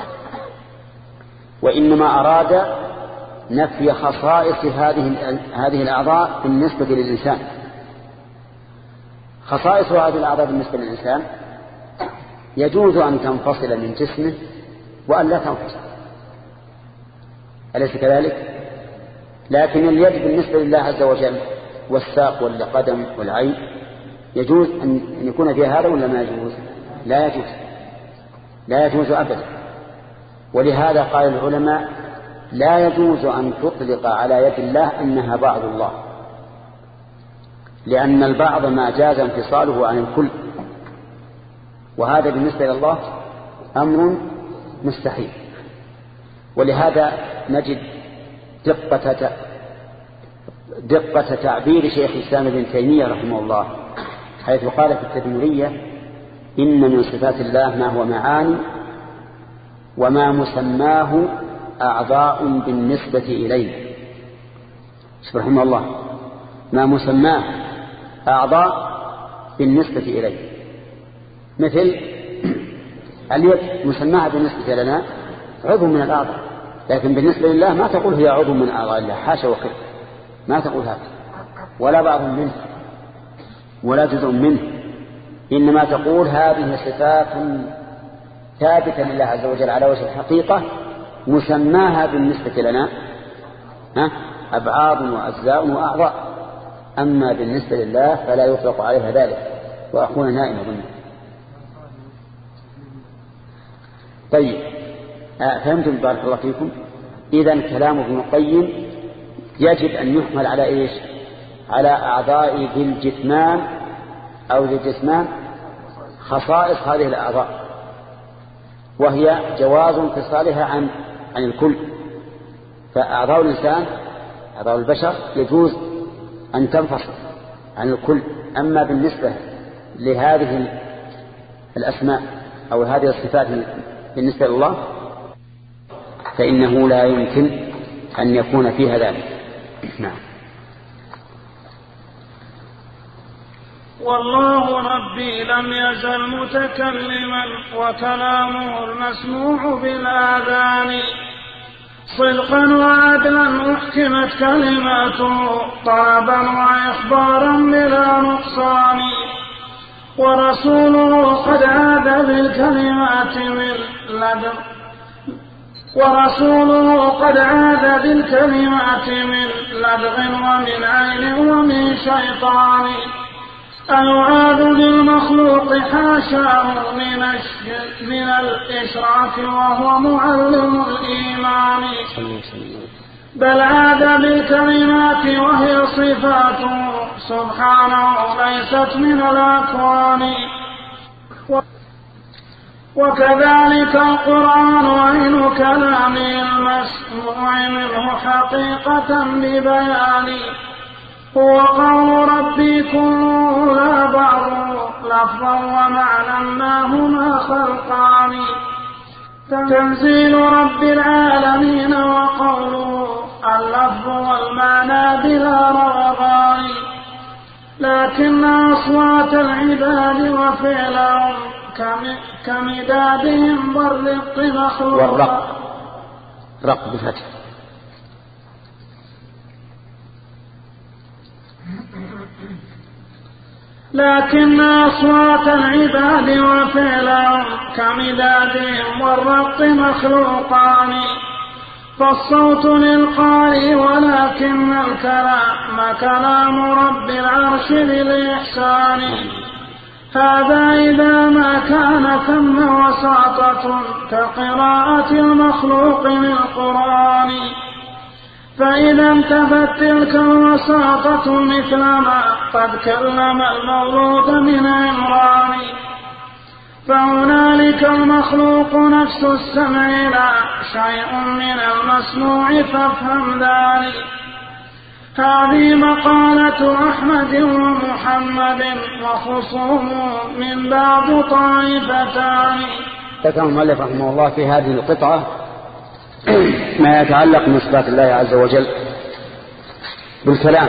وإنما أراد نفي خصائص هذه هذه الأعضاء بالنسبة للإنسان. خصائص هذه الأعضاء بالنسبة للإنسان يجوز أن تنفصل من جسمه وأن لا تنفصل، أليس كذلك؟ لكن اليد بالنسبة لله عز وجل والساق والقدم والعين يجوز أن يكون فيها هذا ولا ما يجوز؟ لا يجوز، لا يجوز أبدا. ولهذا قال العلماء لا يجوز أن تطلق على يد الله أنها بعض الله، لأن البعض ما جاز انفصاله عن الكل، وهذا بالنسبة إلى الله أمر مستحيل. ولهذا نجد دقة دقة تعبير شيخ الإسلام ابن تيمية رحمه الله، حيث قال في التدمرية: إن من صفات الله ما هو معاني وما مسماه أعضاء بالنسبة إليه. سبحان الله، ما مسماه أعضاء بالنسبة إليه، مثل اليد مسماها بالنسبة لنا عضو من الأعضاء، لكن بالنسبة لله ما تقول هي عضو من أعضاء الله، حاشا وكذا، ما تقول هذا، ولا بعض منه ولا جزء منه، إنما تقول هذه صفات ثابتة لله عز وجل على وجه الحقيقة مسماها بالنسبة لنا أبعاض وأجزاء وأعضاء، أما بالنسبة لله فلا يطلق عليها ذلك. وأخونا نائم أظن. طيب، فهمتم بارك الله فيكم؟ إذن كلام ابن القيم يجب أن يحمل على إيش؟ على أعضاء ذي الجثمان أو ذي الجسمان خصائص هذه الأعضاء، وهي جواز انفصالها عن عن الكل. فأعضاء الإنسان أعضاء البشر يجوز أن تنفصل عن الكل، أما بالنسبة لهذه الأسماء أو هذه الصفات بالنسبة لله فإنه لا يمكن أن يكون فيها ذلك. نعم. والله ربي لم يزل متكلما وكلامه المسموع بالآذان، صدقا وعدلا أحكمت كلماته طلبا وإخبارا بلا نقصان، ورسوله قد عاد بالكلمات من لدن ورسوله قد عاد بالكلمات من لدغ ومن عين ومن شيطان، الوعاد للمخلوق حاشاه من من الإشراك وهو معلم الإيمان، بل عاد بالكلمات وهي صفاته سبحانه ليست من الأكوان. وكذلك القرآن عين كلامه المسموع منه حقيقة ببيان، هو قول ربي كله لا بعض لفظا ومعنى ما هما خلقان، تنزيل رب العالمين وقوله اللفظ والمعنى بلا رغبان، لكن أصوات العباد وفعلهم كمدادهم والرق مخلوق. والرق رق بفتح. لكن أصوات العباد وفعلهم كمدادهم والرق مخلوقان، فالصوت للقارئ ولكن الكلام كلام رب العرش بالإحسان، هذا إذا ما كان ثم وساطة كقراءة المخلوق للقرآن، فإذا انتفت تلك الوساطة مثل ما قد كلم المولود من عمران، فهنالك المخلوق نفس السمع لا شيء من المسموع فافهم ذلك. هذه مقالة أحمد ومحمد وخصوم من بعض طائفتان. ذكر المؤلف رحمه الله في هذه القطعة ما يتعلق من صفات الله عز وجل بالكلام،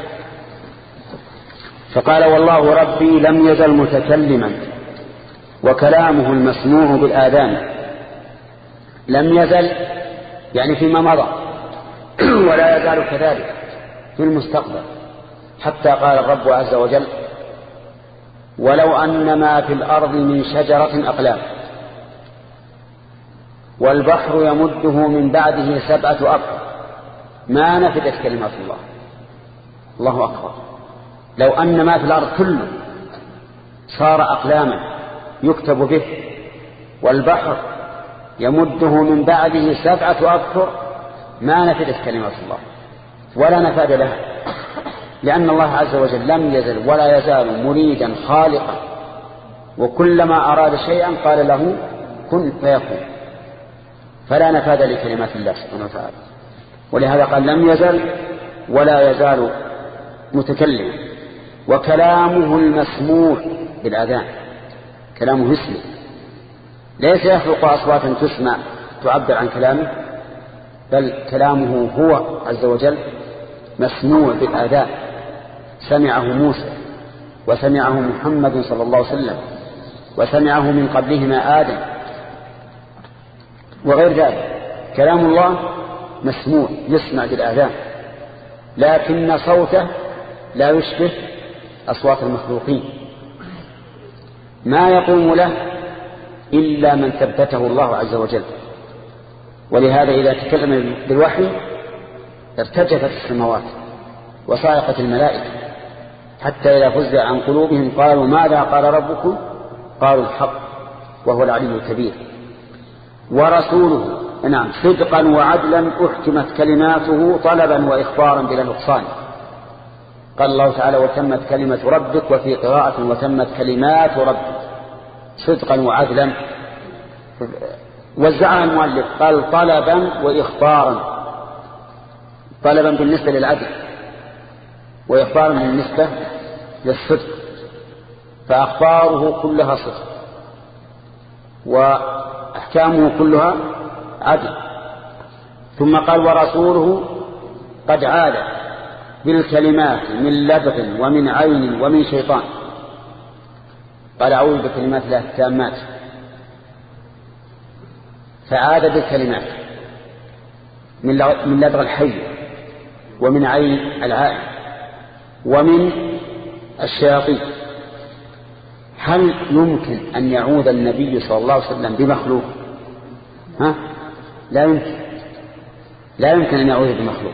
فقال والله ربي لم يزل متكلما وكلامه المسموع بالآذان. لم يزل يعني فيما مضى ولا يزال كذلك في المستقبل، حتى قال الرب عز وجل ولو أن ما في الأرض من شجرة أقلام والبحر يمده من بعده سبعة أبحر ما نفدت كلمات الله. الله أكبر. لو أن ما في الأرض كله صار أقلاما يكتب به، والبحر يمده من بعده سبعة أبحر ما نفدت كلمات الله ولا نفاد لها، لأن الله عز وجل لم يزل ولا يزال مريدا خالقا، وكلما أراد شيئا قال له كن فيكون، فلا نفاد لكلمات الله سبحانه وتعالى. ولهذا قال لم يزل ولا يزال متكلما. وكلامه المسموع بالأذان كلامه يسمع، ليس يخلق أصواتا تسمع تعبر عن كلامه، بل كلامه هو عز وجل مسموع بالآذان. سمعه موسى وسمعه محمد صلى الله عليه وسلم وسمعه من قبلهما آدم وغير ذلك. كلام الله مسموع يسمع بالآذان، لكن صوته لا يشبه أصوات المخلوقين، ما يقوم له إلا من ثبته الله عز وجل. ولهذا إذا تكلم بالوحي ارتجفت السماوات وصائقت الملائكة، حتى إذا فزع عن قلوبهم قالوا ماذا قال ربكم؟ قالوا الحق وهو العلي الكبير. ورسوله نعم صدقا وعدلا أحكمت كلماته طلبا وإخبارا بلا نقصان. قال الله تعالى وتمت كلمة ربك، وفي قراءة وتمت كلمات ربك، صدقا وعدلا. وزعها المؤلف قال طلبا وإخبارا، طلبا بالنسبة للعدل وإخبارا بالنسبة للصدق، فأخباره كلها صدق وأحكامه كلها عدل. ثم قال ورسوله قد عاد بالكلمات من لدغ ومن عين ومن شيطان. قال أعوذ بكلمات الله التامات، فعاد بالكلمات من لدغ الحي ومن عين العائن ومن الشياطين. هل يمكن أن يعود النبي صلى الله عليه وسلم بمخلوق؟ ها؟ لا يمكن، لا يمكن أن يعود بمخلوق.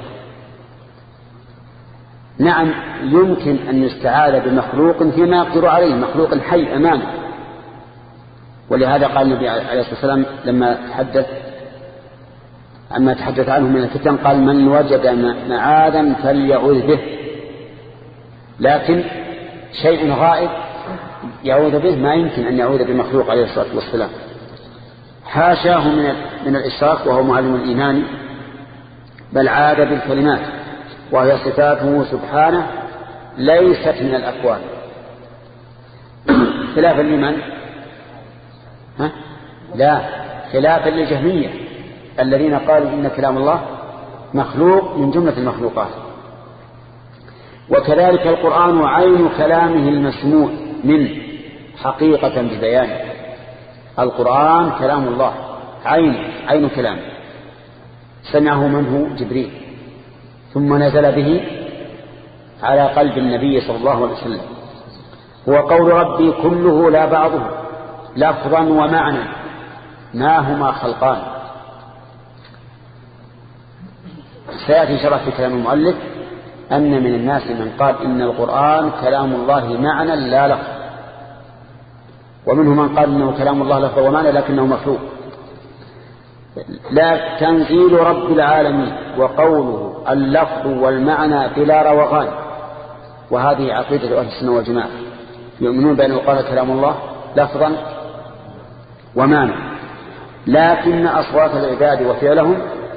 نعم يمكن أن يستعاذ بمخلوق فيما يقدر عليه، مخلوق حي أمامه. ولهذا قال النبي عليه الصلاة والسلام لما تحدث عما تحدث عنه من الفتن قال من وجد معاذا فليعوذ به. لكن شيء غائب يعوذ به ما يمكن أن يعوذ بمخلوق عليه الصلاة والسلام، حاشاه من من الإشراك وهو معلم الإيمان، بل عاد بالكلمات وهي صفاته سبحانه ليست من الأكوان، خلافا لمن؟ ها؟ لا، خلافا للجهمية الذين قالوا إن كلام الله مخلوق من جملة المخلوقات. وكذلك القرآن عين كلامه المسموع منه حقيقة ببيانه. القرآن كلام الله عين عين كلامه، سمعه منه جبريل ثم نزل به على قلب النبي صلى الله عليه وسلم. هو قول ربي كله لا بعضه لفظا ومعنى ما هما خلقان. سيأتي شرح في كلام المؤلف أن من الناس من قال إن القرآن كلام الله معنى لا لفظ، ومنهم من قال إنه كلام الله لفظ ومعنى لكنه مخلوق. لا، تنزيل رب العالمين وقوله اللفظ والمعنى بلا روغان. وهذه عقيدة أهل السنة والجماعة، يؤمنون بأنه قال كلام الله لفظا ومعنى، لكن أصوات العباد وفعلهم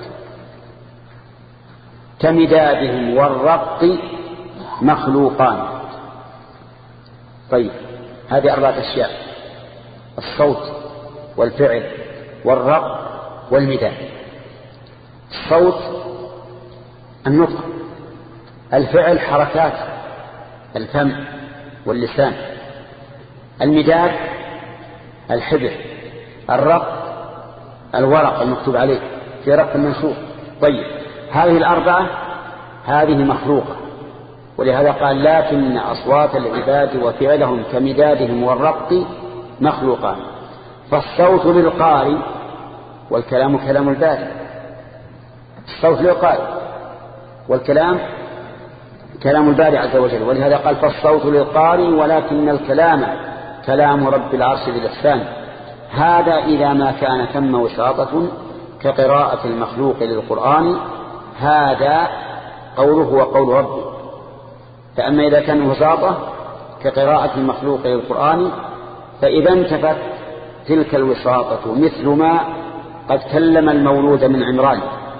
كمدادهم والرق مخلوقان. طيب هذه أربعة أشياء: الصوت والفعل والرق والمداد. الصوت النطق، الفعل حركات الفم واللسان، المداد الحبر، الرق الورق المكتوب عليه في رق المنشور. طيب هذه الأربعة هذه مخلوقة، ولهذا قال لكن أصوات العباد وفعلهم كمدادهم والرق مخلوقان. فالصوت للقارئ والكلام كلام الباري. الصوت للقارئ والكلام كلام الباري عز وجل، ولهذا قال فالصوت للقارئ ولكن الكلام كلام رب العرش بالإحسان. هذا إذا ما كان ثم وساطة كقراءة المخلوق للقرآن، هذا قوله وقول ربه. فأما إذا كان وساطة كقراءة المخلوق للقرآن فإذا انتفت تلك الوساطة مثل ما قد كلم المولود من عمران.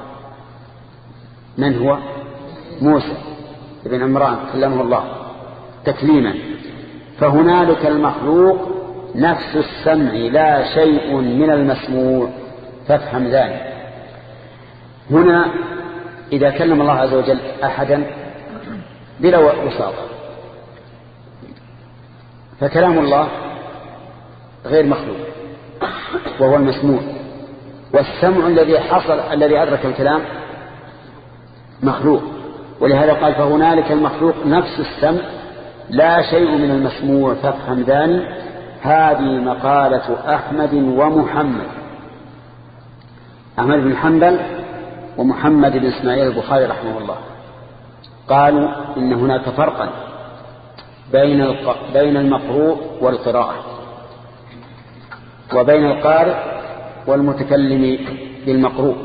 من هو؟ موسى ابن عمران كلمه الله تكليما. فهنالك المخلوق نفس السمع لا شيء من المسموع، فافهم ذلك. هنا إذا كلم الله عز وجل أحدا بلا وساطة فكلام الله غير مخلوق وهو المسموع، والسمع الذي حصل الذي أدرك الكلام مخلوق. ولهذا قال فهنالك المخلوق نفس السمع لا شيء من المسموع، فافهم ذلك. هذه مقالة أحمد ومحمد، أحمد بن حنبل ومحمد بن إسماعيل البخاري رحمه الله، قالوا إن هناك فرقا بين بين المقروء والقراءة، وبين القارئ والمتكلم بالمقروء.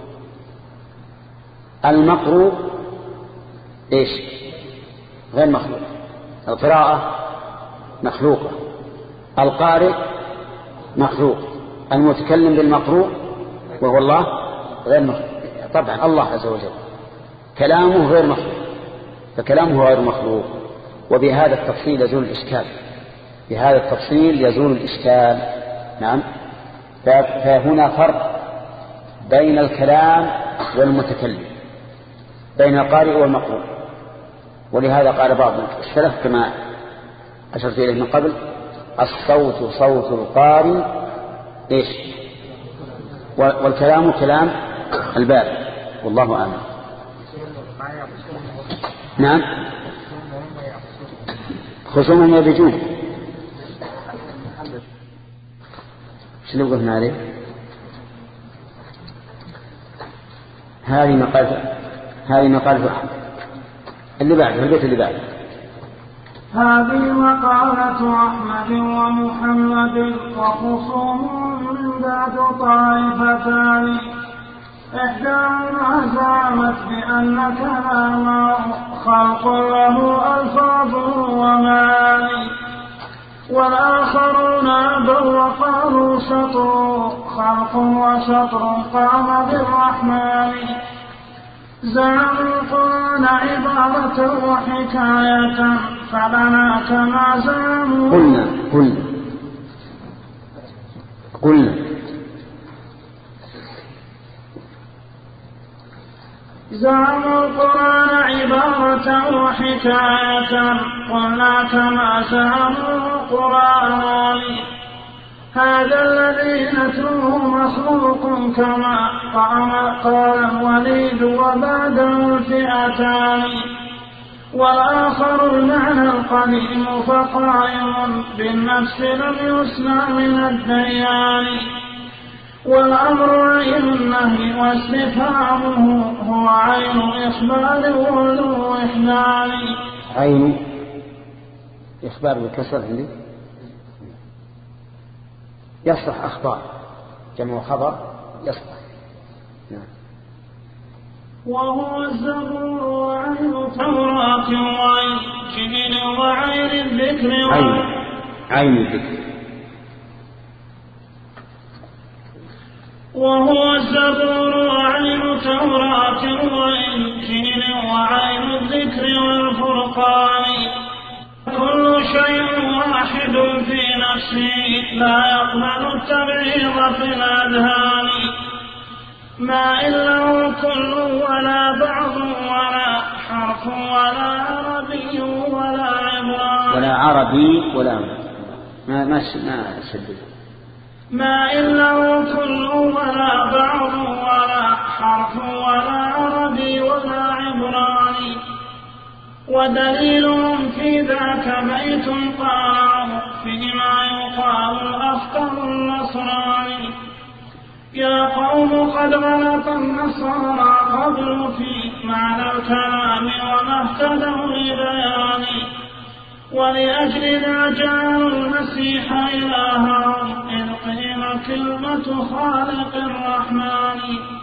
المقروء إيش؟ غير مخلوق، القراءة مخلوقة، القارئ مخلوق، المتكلم بالمقروء وهو الله غير مخلوق. طبعا الله عز وجل كلامه غير مخلوق، فكلامه غير مخلوق. وبهذا التفصيل يزول الإشكال، بهذا التفصيل يزول الإشكال. نعم. فهنا فرق بين الكلام والمتكلم، بين القارئ والمقروء. ولهذا قال بعض السلف كما أشرت إليه من قبل: الصوت صوت القارئ إيش؟ والكلام كلام البارئ، والله أعلم. نعم. خصومهم يبجون. شو اللي قلنا عليه؟ هذه مقالة هذه مقالة أحمد. اللي بعده البيت اللي بعده هذه مقالة أحمد ومحمد وخصومهم من ذات طائفتان، إحداهما زعمت بأن كلامه خلق له ألفاظ ومعاني، والآخرون أبوا وقالوا شطر خلق وشطر قام بالرحمن. زعموا القرآن عبارة وحكاية فلنا كما زعموا. قلنا قلنا قلنا زعموا القرآن عبارة وحكاية قلنا كما زعموا القرآن. هذا الذي نتلوه مخلوق كما قال الوليد وبعده الفئتان، والآخر المعنى القديم فقائم بالنفس لم يسمع من الديان. والأمر عين النهي واستفهامه هو عين إخبار وذو إحلال. عين إخبار بالكسر عندي يصلح أخبار، جمع خبر يصلح. نعم. وهو الزبور وعين توراة وإنجيل وعين الذكر عين عين الذكر وهو الزبور وعين توراة وإنجيل وعين الذكر والفرقان. كل شيء واحد في نفسه لا يقبل التبعيض في الأذهان. ما إلا كل ولا بعض ولا حرف ولا عربي ولا عبران. ولا عربي ولا ما ما ما شدد. ما إلا كل ولا بعض ولا حرف ولا عربي ولا عبران. ودليلهم في ذاك بيت قال فيما يقال الأفكار النصراني. يا قوم قد غلط النصارى قبل في معنى الكلام وما اهتدوا لبياني. ولأجل ذا جعلوا المسيح إلههم إذ قيل كلمة خالق الرحمن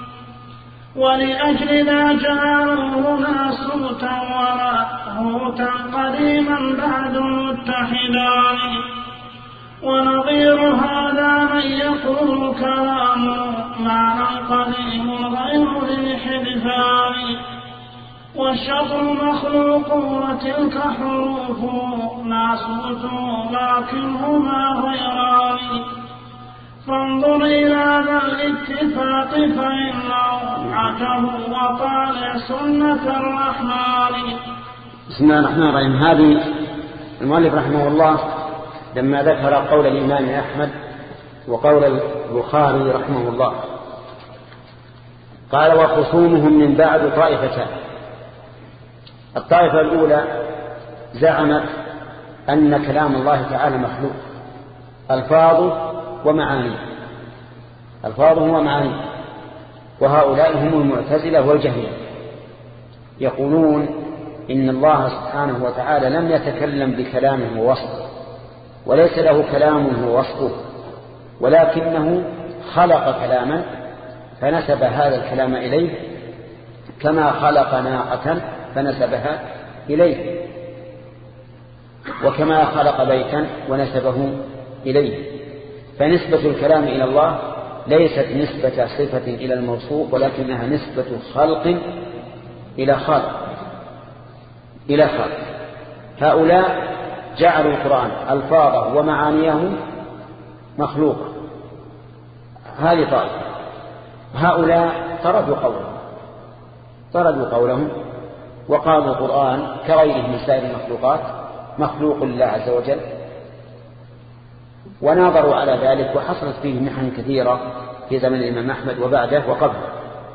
ولأجل ذا جعلوه ناسوتا ولاهوتا قديما بعد متحدان ونظير هذا من يقول كلامه معنى قديم غير ذي حدثان والشطر مخلوق وتلك حروفه ناسوت لكنهما غيران فانظر إلى ذا الاتفاق فإنه عجب وطالع سنة الرحمن. بسم الله الرحمن الرحيم. هذه المؤلف رحمه الله لما ذكر قول الإمام أحمد وقول البخاري رحمه الله قال وخصومهم من بعد طائفتان. الطائفة الأولى زعمت أن كلام الله تعالى مخلوق ألفاظه ومعانيه ألفاظه ومعانيه وهؤلاء هم المعتزلة والجهمية يقولون إن الله سبحانه وتعالى لم يتكلم بكلامه ووصفه وليس له كلام ووصفه ولكنه خلق كلاما فنسب هذا الكلام إليه كما خلق ناقة فنسبها إليه وكما خلق بيتا ونسبه إليه. فنسبة الكلام إلى الله ليست نسبة صفة إلى الموصوف ولكنها نسبة خلق إلى خالق إلى خالق. هؤلاء جعلوا القرآن ألفاظه ومعانيه مخلوقة. هذه طائفة. هؤلاء طردوا قولهم طردوا قولهم وقالوا القرآن كغيره من سائر المخلوقات مخلوق لله عز وجل وناظروا على ذلك وحصلت فيه محن كثيرة في زمن الإمام أحمد وبعده وقبله.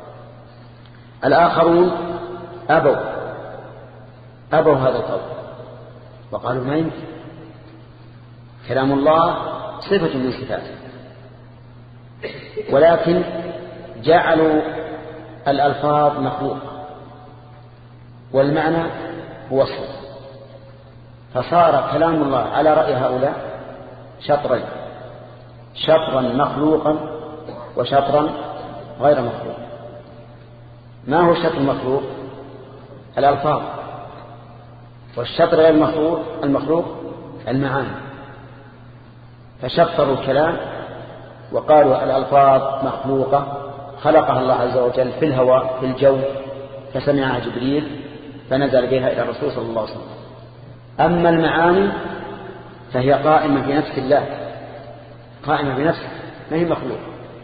الآخرون أبوا أبوا هذا القول وقالوا ما يمكن كلام الله صفة من صفاته ولكن جعلوا الألفاظ مخلوق والمعنى هو الصفة فصار كلام الله على رأي هؤلاء شطرين شطرا مخلوقا وشطرا غير مخلوق. ما هو الشطر المخلوق؟ الألفاظ. والشطر غير المخلوق المخلوق المعاني. فشطروا الكلام وقالوا الألفاظ مخلوقة خلقها الله عز وجل في الهواء في الجو فسمعها جبريل فنزل بها إلى الرسول صلى الله عليه وسلم. أما المعاني فهي قائمة بنفس الله قائمة بنفسه ما هي مخلوق.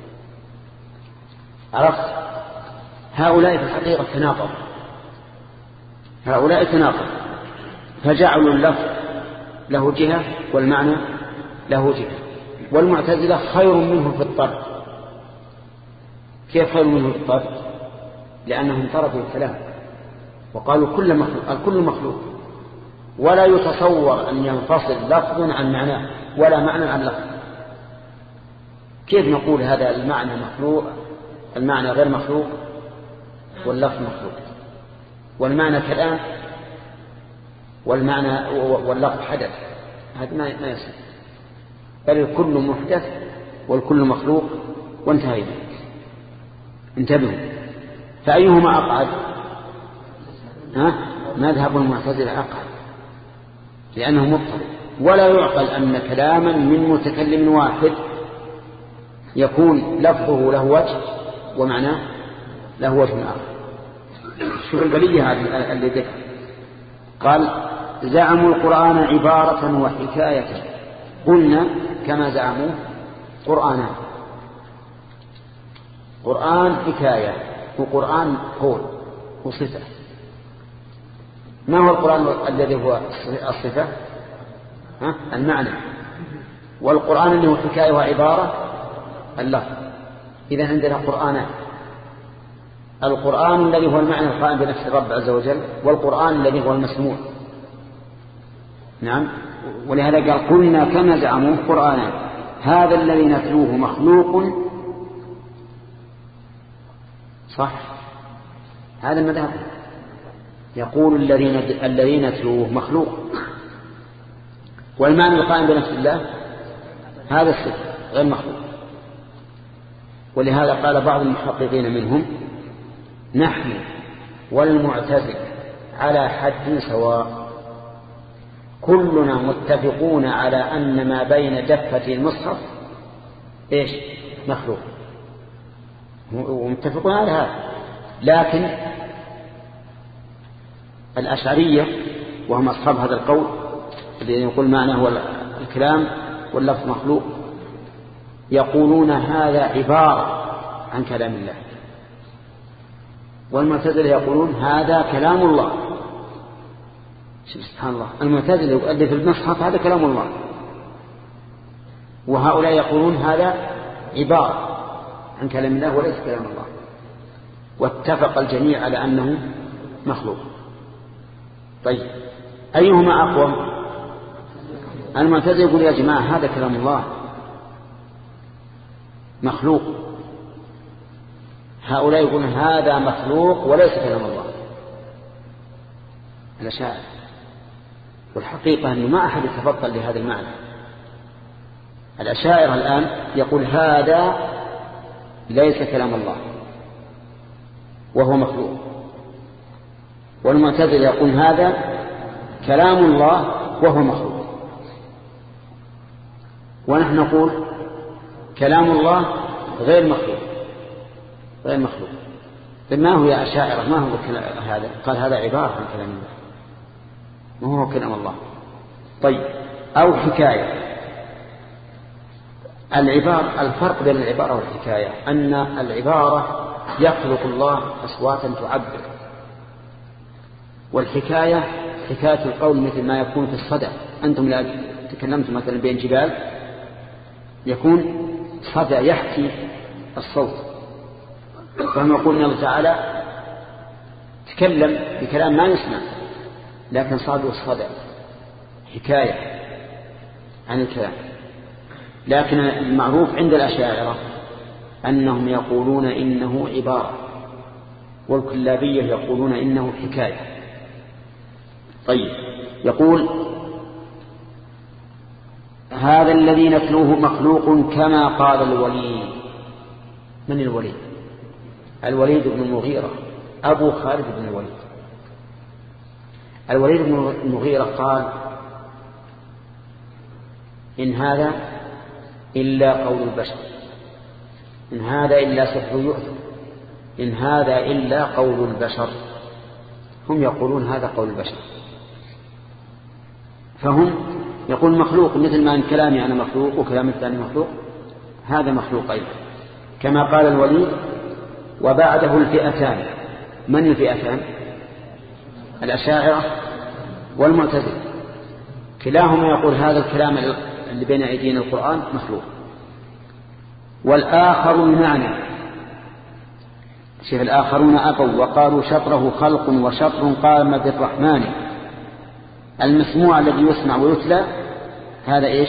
عرفت؟ هؤلاء في الحقيقة تناقض هؤلاء تناقض فجعلوا اللفظ له جهة والمعنى له جهة. والمعتزلة خير منه في الطرد. كيف خير منه في الطرد؟ لأنهم طردوا الكلام وقالوا كل مخلوق الكل مخلوق ولا يتصور أن ينفصل لفظ عن معناه ولا معنى عن لفظ. كيف نقول هذا المعنى مخلوق المعنى غير مخلوق واللفظ مخلوق والمعنى كلام والمعنى واللفظ حدث؟ هذا ما يصير. بل الكل محدث والكل مخلوق وانتهينا. انتبهوا. فأيهما أقعد؟ ها؟ مذهب المعتزلة أقعد لأنه مضطرب ولا يعقل أن كلاما من متكلم واحد يكون لفظه له وجه ومعناه له وجه آخر. شوف البلية هذه اللي ذكر قال زعموا القرآن عبارة وحكاية قلنا كما زعموا قرآنا. قرآن حكاية وقرآن قول وصفة. ما هو القرآن الذي هو الصفة؟ ها؟ المعنى. والقرآن اللي هو حكاية وعبارة اللفظ. إذا عندنا قرآنان القرآن الذي هو المعنى القائم بنفس الرب عز وجل والقرآن الذي هو المسموع. نعم. ولهذا قال قلنا كما زعموا قرآنا هذا الذي نتلوه مخلوق صح. هذا المذهب يقول الذين الذين نتلوه مخلوق والمعنى القائم بنفس الله هذا الصفة غير مخلوق. ولهذا قال بعض المحققين منهم: نحن والمعتزلة على حد سواء، كلنا متفقون على أن ما بين دفتي المصحف إيش؟ مخلوق، ومتفقون على هذا. لكن الأشعرية وهم أصحاب هذا القول الذي يقول معناه هو الكلام واللفظ مخلوق، يقولون هذا عبارة عن كلام الله، والمعتزلة يقولون هذا كلام الله. سبحان الله، المعتزلة يؤلف المصحف هذا كلام الله، وهؤلاء يقولون هذا عبارة عن كلام الله وليس كلام الله، واتفق الجميع على أنه مخلوق. طيب أيهما أقوم؟ المعتزلة يقول يا جماعة هذا كلام الله مخلوق، هؤلاء يقولون هذا مخلوق وليس كلام الله الأشاعرة. والحقيقة أنه ما أحد يتفضل لهذا المعنى. الأشاعرة الآن يقول هذا ليس كلام الله وهو مخلوق، والمعتزلة يقول هذا كلام الله وهو مخلوق، ونحن نقول كلام الله غير مخلوق غير مخلوق. ما هو يا أشاعرة؟ ما هو هذا؟ قال هذا عبارة عن كلام الله ما هو كلام الله. طيب أو حكاية. العبارة، الفرق بين العبارة والحكاية أن العبارة يخلق الله أصواتا تعبر، والحكاية حكاية القول مثل ما يكون في الصدى. أنتم لا تكلمتم مثلا بين جبال يكون صدى يحكي الصوت، فهم يقول الله تعالى تكلم بكلام ما يسمع لكن صادوا الصدى حكاية عن الكلام. لكن المعروف عند الأشاعرة أنهم يقولون إنه عبارة، والكلابية يقولون إنه حكاية. طيب يقول هذا الذي نتلوه مخلوق كما قال الوليد. من الوليد؟ الوليد بن المغيرة أبو خالد بن الوليد. الوليد بن المغيرة قال إن هذا إلا قول البشر، إن هذا إلا سحر يؤثر، إن هذا إلا قول البشر. هم يقولون هذا قول البشر، فهم يقول مخلوق مثل ما أن كلامي أنا مخلوق وكلام الثاني مخلوق، هذا مخلوق أيضا كما قال الوليد. وبعده الفئتان. من الفئتان؟ الأشاعرة والمعتزلة، كلاهما يقول هذا الكلام اللي بين أيدينا القرآن مخلوق. والآخر المعنى، شيخ الآخرون أبوا وقالوا شطره خلق وشطر قام بالرحمن. المسموع الذي يسمع ويتلى هذا إيش؟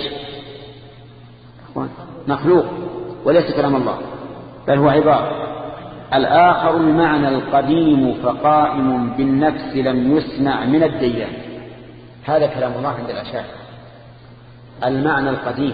مخلوق وليس كلام الله بل هو عبارة. الآخر المعنى القديم فقائم بالنفس لم يسمع من الديان. هذا كلام الله عند الأشاعرة، المعنى القديم،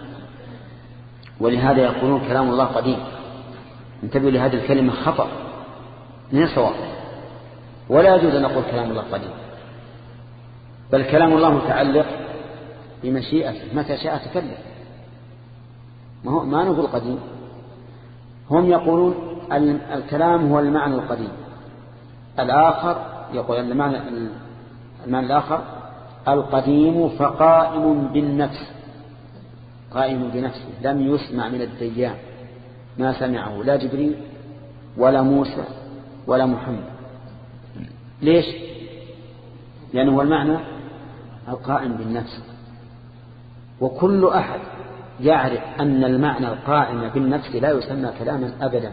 ولهذا يقولون كلام الله قديم. انتبهوا لهذه الكلمة خطأ من صواب، ولا يجوز أن نقول كلام الله قديم، بل كلام الله متعلق بمشيئته، متى شاء تكلم، ما, هو ما نقول قديم. هم يقولون الكلام هو المعنى القديم. الآخر يقول المعنى, المعنى الآخر القديم فقائم بالنفس، قائم بنفسه لم يسمع من الديان، ما سمعه لا جبريل ولا موسى ولا محمد. ليش؟ لأنه هو المعنى القائم بالنفس، وكل أحد يعرف أن المعنى القائم بالنفس لا يسمى كلاما أبدا.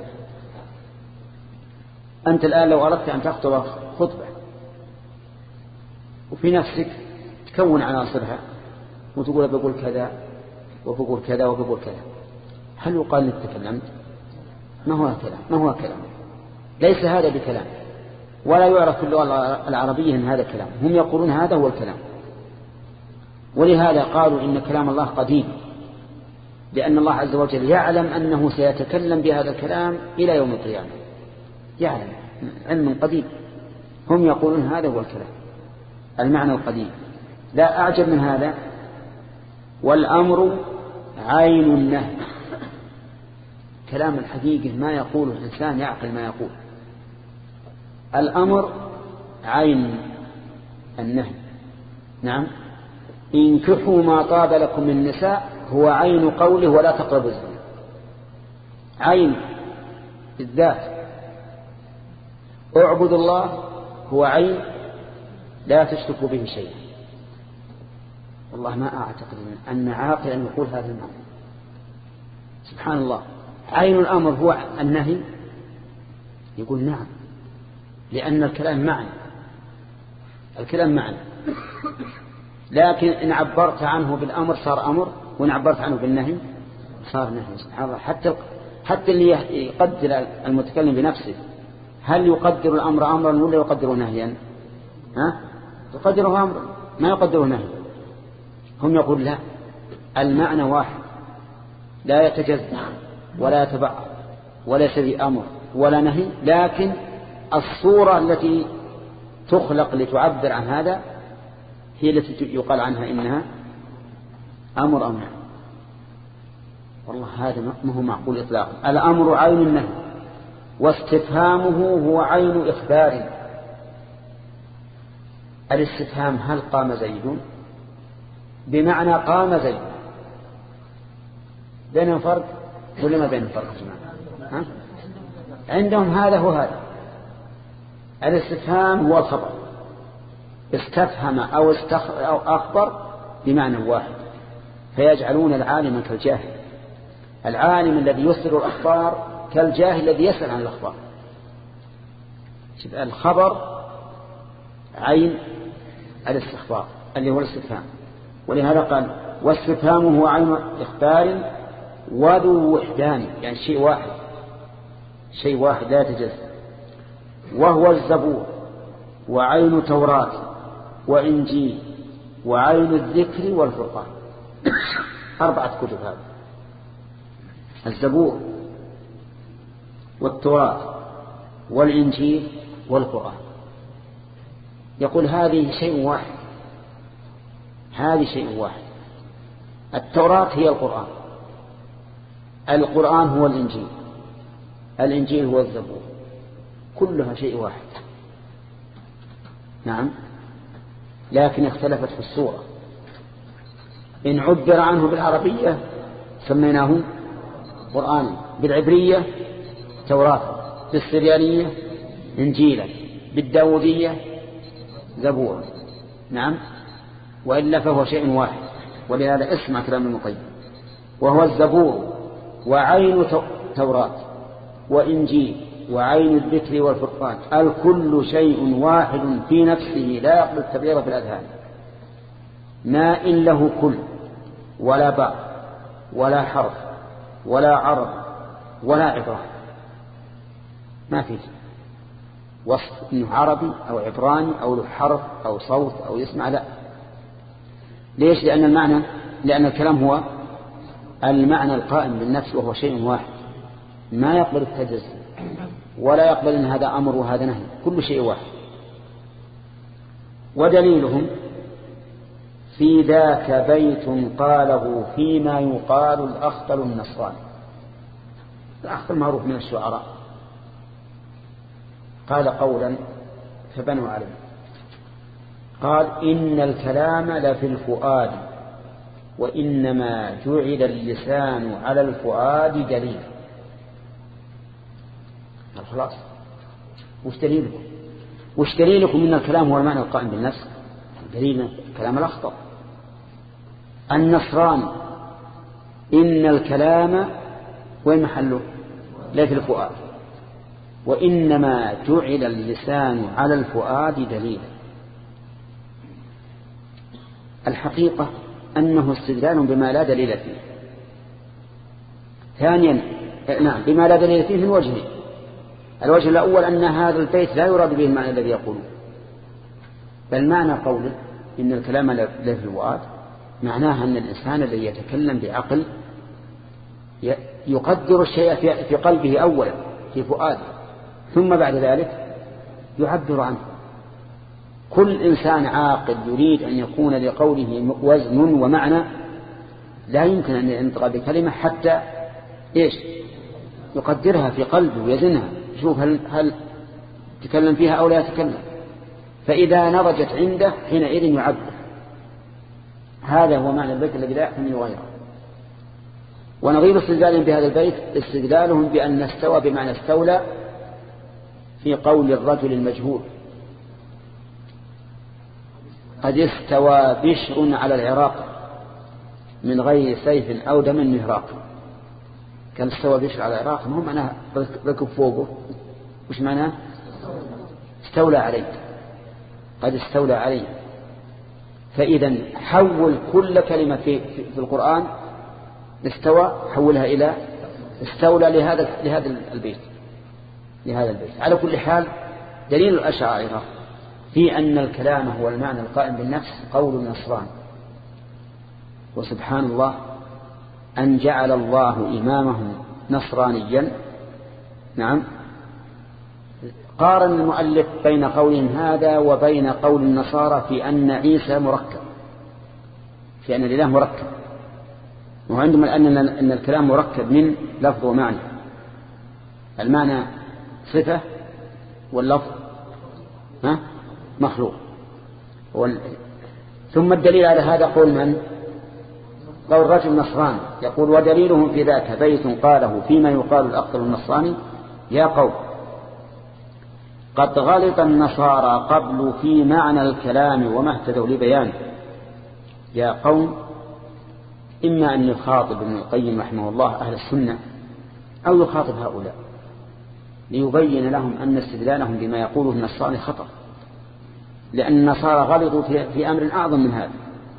أنت الآن لو أردت أن تخطب خطبة وفي نفسك تكون عناصرها وتقول بقول كذا وبقول كذا وبقول كذا، هل يقال لك تكلمت؟ ما هو كلام، ما هو كلام، ليس هذا بكلام، ولا يعرف في اللغة العربية أن هذا كلام. هم يقولون هذا هو الكلام، ولهذا قالوا إن كلام الله قديم لأن الله عز وجل يعلم أنه سيتكلم بهذا الكلام إلى يوم القيامة، يعلم علم قديم. هم يقولون هذا هو الكلام المعنى القديم. لا أعجب من هذا. والأمر عين النهي، كلام الحقيقي ما يقوله الإنسان يعقل ما يقول. الأمر عين النهي. نعم، انكحوا ما طاب لكم من النساء هو عين قوله ولا تقربوا الزنا. عين الذات. اعبدوا الله هو عين لا تشركوا به شيئا. والله ما أعتقد أن عاقلا يقول هذا المعنى. سبحان الله. عين الأمر هو النهي، يقول نعم، لأن الكلام معنى، الكلام معنى. لكن إن عبرت عنه بالأمر صار أمر، وإن عبرت عنه بالنهي صار نهي. سبحان الله. حتى حتى اللي يقدر المتكلم بنفسه هل يقدر الأمر أمرا ولا يقدره نهيا؟ ها؟ يقدره أمرا ما يقدره نهيا. هم يقول لا، المعنى واحد لا يتجزأ ولا يتبعض ولا يسوي أمر ولا نهي، لكن الصورة التي تخلق لتعبر عن هذا هي التي يقال عنها إنها أمر أمر. والله هذا ما هو معقول إطلاقا. الأمر عين النهي، واستفهامه هو عين إخبار. الاستفهام هل قام زيد بمعنى قام زيد، بينهم فرق ولا ما بينهم فرق جماعة؟ عندهم هذا هو هذا. الاستفهام هو الخبر، استفهم أو, استخ... أو أخبر بمعنى واحد، فيجعلون العالم كالجاهل. العالم الذي يصدر الأخبار كالجاهل الذي يسأل عن الأخبار. الخبر عين الاستخبار اللي هو الاستفهام، ولهذا قال واستفهامه هو عين إخبار وذو وحدان، يعني شيء واحد، شيء واحد لا يتجزأ. وهو الزبور وعين توراة وإنجيل وعين الذكر والفرقان. أربعة كتب هذا: الزبور والتوراة والإنجيل والقرآن. يقول هذه شيء واحد، هذه شيء واحد. التوراة هي القرآن، القرآن هو الإنجيل، الإنجيل هو الزبور، كلها شيء واحد. نعم، لكن اختلفت في الصورة. إن عبر عنه بالعربية سميناه قرآن، بالعبرية توراة، بالسريانية إنجيلا، بالداودية زبور. نعم، وإلا فهو شيء واحد. ولهذا اسمع كلام المقيم: وهو الزبور وعين توراة وإنجيل وعين الذكر والفرقان، الكل شيء واحد في نفسه لا يقبل التبعير في الأذهان، ما إن له كل ولا بعض ولا حرف ولا عرض ولا عبران. ما فيه وصف إنه عربي أو عبراني أو له حرف أو صوت أو يسمع، لا. ليش؟ لأن المعنى لأن الكلام هو المعنى القائم بالنفس، وهو شيء واحد ما يقبل التجزئ ولا يقبل أن هذا أمر وهذا نهي، كل شيء واحد. ودليلهم في ذاك بيت قاله فيما يقال الأخطل النصراني. الأخطل معروف من الشعراء، قال قولا فبنوا عليه، قال: إن الكلام لفي الفؤاد وإنما جعل اللسان على الفؤاد دليل. خلاص، وش دليلكم؟ وش دليلكم من الكلام هو المعنى القائم بالنفس؟ دليلنا كلام الأخطل النصراني: إن الكلام وين محله؟ لا في الفؤاد، وإنما جعل اللسان على الفؤاد دليلا. الحقيقة أنه استدلال بما لا دليل فيه. ثانيا، نعم، بما لا دليل فيه من وجهين. الوجه الأول أن هذا البيت لا يراد به المعنى الذي يقوله، بل معنى قوله إن الكلام لا في الفؤاد معناها أن الإنسان الذي يتكلم بعقل يقدر الشيء في قلبه أولا في فؤاده، ثم بعد ذلك يعبر عنه. كل إنسان عاقل يريد أن يكون لقوله وزن ومعنى لا يمكن أن ينطق بكلمة حتى إيش يقدرها في قلبه ويزنها، يشوف هل, هل تكلم فيها أو لا يتكلم. فإذا نضجت عنده حينئذ يعبر. هذا هو معنى البيت الذي لا يحتمل غيره. ونظير استدلالهم بهذا البيت استدلالهم بأن استوى بمعنى استولى في قول الرجل المجهول: قد استوى بشر على العراق من غير سيف أو دم مهراق. كان استوى بشر على العراق مهم أنا ركب فوقه، وش معناه؟ استولى عليه، قد استولى عليه. فإذا حول كل كلمة في, في, في القرآن استوى حولها إلى استولى لهذا لهذا البيت لهذا البيت. على كل حال دليل الأشاعرة في أن الكلام هو المعنى القائم بالنفس قول النصران. وسبحان الله أن جعل الله إمامهم نصرانيا. نعم. قارن المؤلف بين قولهم هذا وبين قول النصارى في أن عيسى مركب، في أن الإله مركب. وعندهم أن أن الكلام مركب من لفظ ومعنى. المعنى صفة واللفظ ها مخلوق. ثم الدليل على هذا قول من؟ قول رجل نصراني يقول: ودليلهم في ذاك بيت قاله فيما يقال الأقتل النصراني: يا قوم قد غلط النصارى قبل في معنى الكلام وما اهتدوا لبيانه. يا قوم إما أن يخاطب ابن القيم رحمه الله أهل السنة أو يخاطب هؤلاء ليبين لهم أن استدلالهم بما يقوله النصارى خطأ، لأن النصارى غلطوا في أمر أعظم من هذا.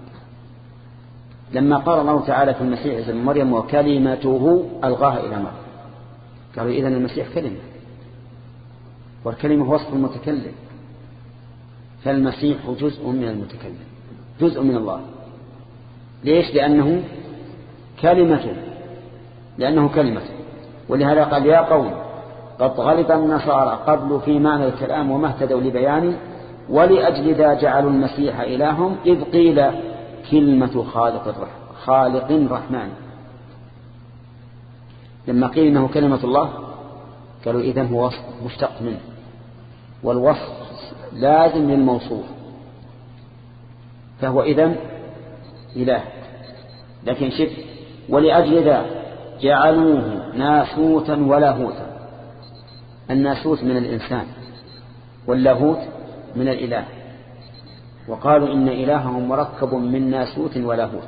لما قال الله تعالى في المسيح ابن مريم: وكلمته ألقاها إلى مريم، قالوا إذن المسيح كلمة، والكلمة وصف المتكلم، فالمسيح جزء من المتكلم، جزء من الله. ليش؟ لأنه كلمة لأنه كلمة ولهذا قال: يا قوم قد غلط النصارى قبل في معنى الكلام وما اهتدوا لبيانه، ولأجل ذا جعلوا المسيح إلههم إذ قيل كلمة خالق خالق رحمن. لما قيل إنه كلمة الله قالوا إذن هو وصف مشتق منه، والوصف لازم للموصوف، فهو إذن إله. لكن شف: ولأجل ذا جعلوه ناسوتا ولاهوتا. الناسوت من الإنسان واللاهوت من الإله، وقالوا إن إلههم مركب من ناسوت ولاهوت.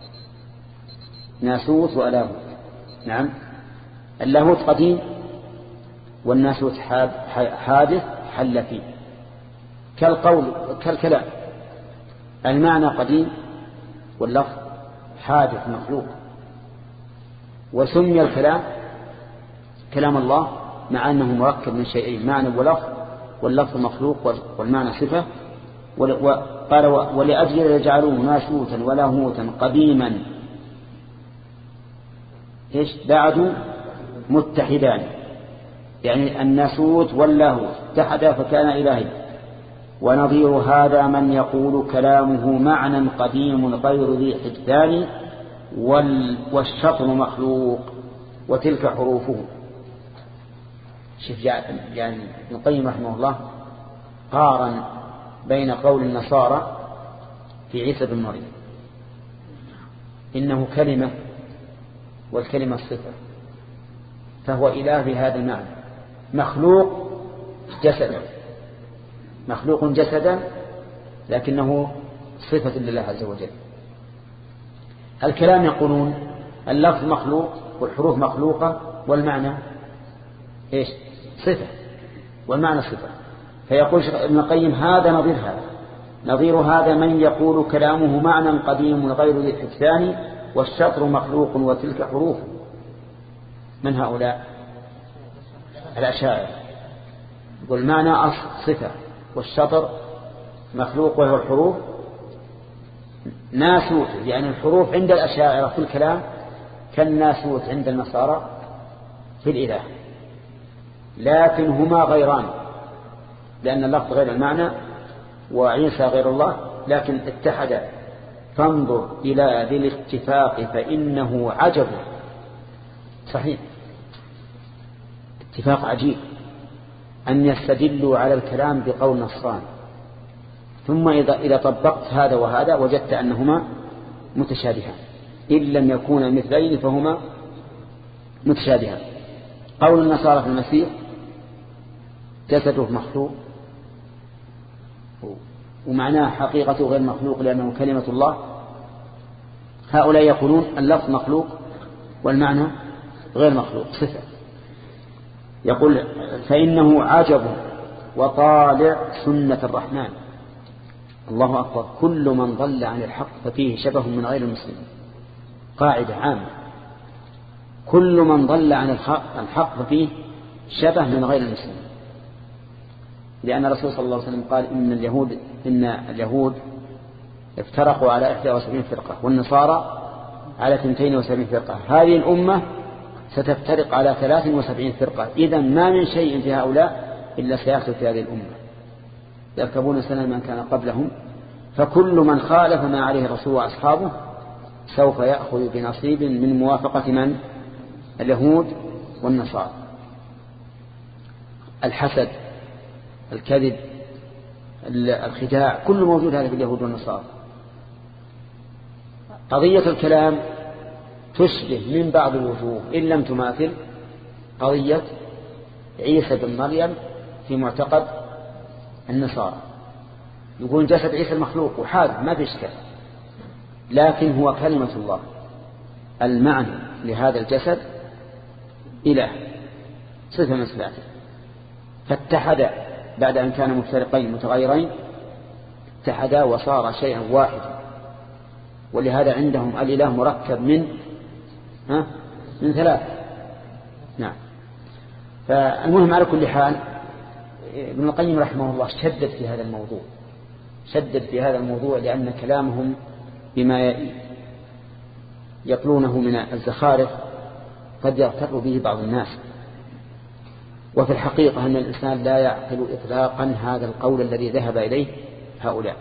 ناسوت ولاهوت. نعم. اللاهوت قديم والناسوت حادث حل فيه، كالقول كالكلام. المعنى قديم واللفظ حادث مخلوق. وسمي الكلام كلام الله مع أنه مركب من شيئين: معنى ولفظ، واللفظ مخلوق والمعنى صفة. وقال: ولأجل يجعلوه ناسوتا ولاهوتا قديما إيش بعد متحدان، يعني الناسوت واللاهوت اتحدا فكان إلهي. ونظير هذا من يقول كلامه معنى قديم غير ذي حدثان والشطر مخلوق وتلك حروفه. شوف يعني ابن القيم رحمه الله قارن بين قول النصارى في عيسى بن مريم إنه كلمة والكلمة صفة، فهو إله بهذا المعنى، مخلوق جسدا مخلوق جسدا لكنه صفة لله عز وجل. الكلام يقولون اللفظ مخلوق والحروف مخلوقة والمعنى إيش؟ صفة، والمعنى صفة. فيقول ابن القيم هذا نظير هذا نظير هذا من يقول كلامه معنى قديم غير ذي حدثان والشطر مخلوق وتلك حروف. من هؤلاء؟ الأشاعرة. يقول المعنى أصل صفة والشطر مخلوق وهو الحروف ناسوت، يعني الحروف عند الأشاعرة في الكلام كالناسوت عند النصارى في الإله، لكن هما غيران، لأن اللفظ غير المعنى وعيسى غير الله، لكن اتحد. فانظر إلى ذي الاتفاق فإنه عجب. صحيح، اتفاق عجيب أن يستدلوا على الكلام بقول نصران، ثم إذا, إذا طبقت هذا وهذا وجدت أنهما متشابهان، إن لم يكونا مثلين فهما متشابهان. قول النصارى في المسيح جسده مخلوق ومعناه حقيقته غير مخلوق لأنه كلمة الله، هؤلاء يقولون اللفظ مخلوق والمعنى غير مخلوق صفة. يقول فإنه عجب وطالع سنة الرحمن. الله أكبر، كل من ضل عن الحق ففيه شبه من غير المسلمين. قاعدة عامة، كل من ضل عن الحق ففيه شبه من غير المسلمين، لأن الرسول صلى الله عليه وسلم قال إن اليهود إن اليهود افترقوا على إحدى وسبعين فرقة والنصارى على اثنتين وسبعين فرقة، هذه الأمة ستفترق على ثلاث وسبعين فرقة. إذن ما من شيء في هؤلاء إلا سيحصل في هذه الأمة، يركبون سنن من كان قبلهم، فكل من خالف ما عليه الرسول وأصحابه سوف يأخذ بنصيب من موافقة من؟ اليهود والنصارى. الحسد، الكذب، الخداع، كل موجود هذا في اليهود والنصارى. قضية الكلام تشبه من بعض الوجوه إن لم تماثل قضية عيسى بن مريم في معتقد النصارى. يقول جسد عيسى المخلوق وحاد ما في اشكال، لكن هو كلمة الله. المعنى لهذا الجسد إله، صفة من صفاته، فاتحد بعد أن كان مفترقين متغيرين، اتحدا وصار شيئا واحدا. ولهذا عندهم الإله مركب من ها من ثلاث. نعم. فالمهم على كل حال ابن القيم رحمه الله شدد في هذا الموضوع، شدد في هذا الموضوع لأن كلامهم بما يطلونه من الزخارف قد يغتر به بعض الناس. وفي الحقيقة أن الإنسان لا يعقل إطلاقا هذا القول الذي ذهب إليه هؤلاء.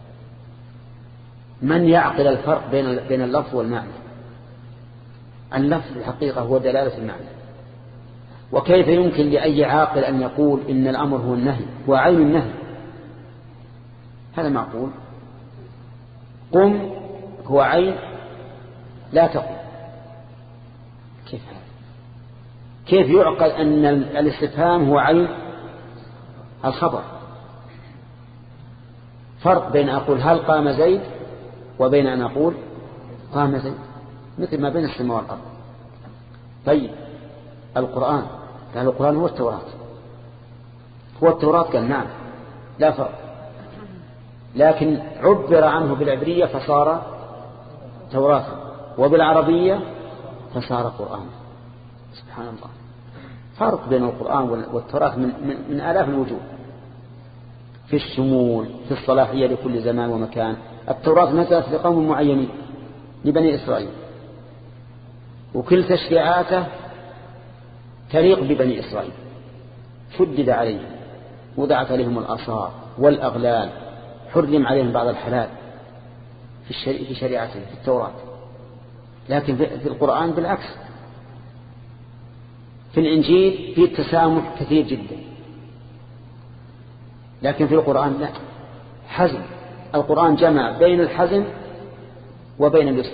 من يعقل الفرق بين بين اللفظ والمعنى؟ اللفظ الحقيقة هو دلالة المعنى، وكيف يمكن لأي عاقل أن يقول إن الأمر هو النهي، هو عين النهي؟ هذا معقول؟ قم هو عين لا تقم. كيف هذا؟ كيف يعقل أن الاستفهام هو عين الخبر؟ فرق بين أقول هل قام زيد وبين أن أقول قام زيد، مثل ما بين السماء والأرض. طيب القرآن، قال القرآن هو التوراة، هو التوراة، قال نعم لا فرق، لكن عبر عنه بالعبرية فصار توراة، وبالعربية فصار قرآن. سبحان الله، فرق بين القرآن والتوراة من, من, من آلاف الوجوه، في الشمول، في الصلاحية لكل زمان ومكان. التوراة نزلت لقوم معينين لبني إسرائيل، وكل تشريعاته تليق ببني إسرائيل، شدد عليهم، وضعت عليهم الآثار والأغلال، حرم عليهم بعض الحلال في, في شريعته في التوراة. لكن في القرآن بالعكس، في الإنجيل في التسامح كثير جدا، لكن في القرآن لا، حزم. القرآن جمع بين الحزم وبين اليسر.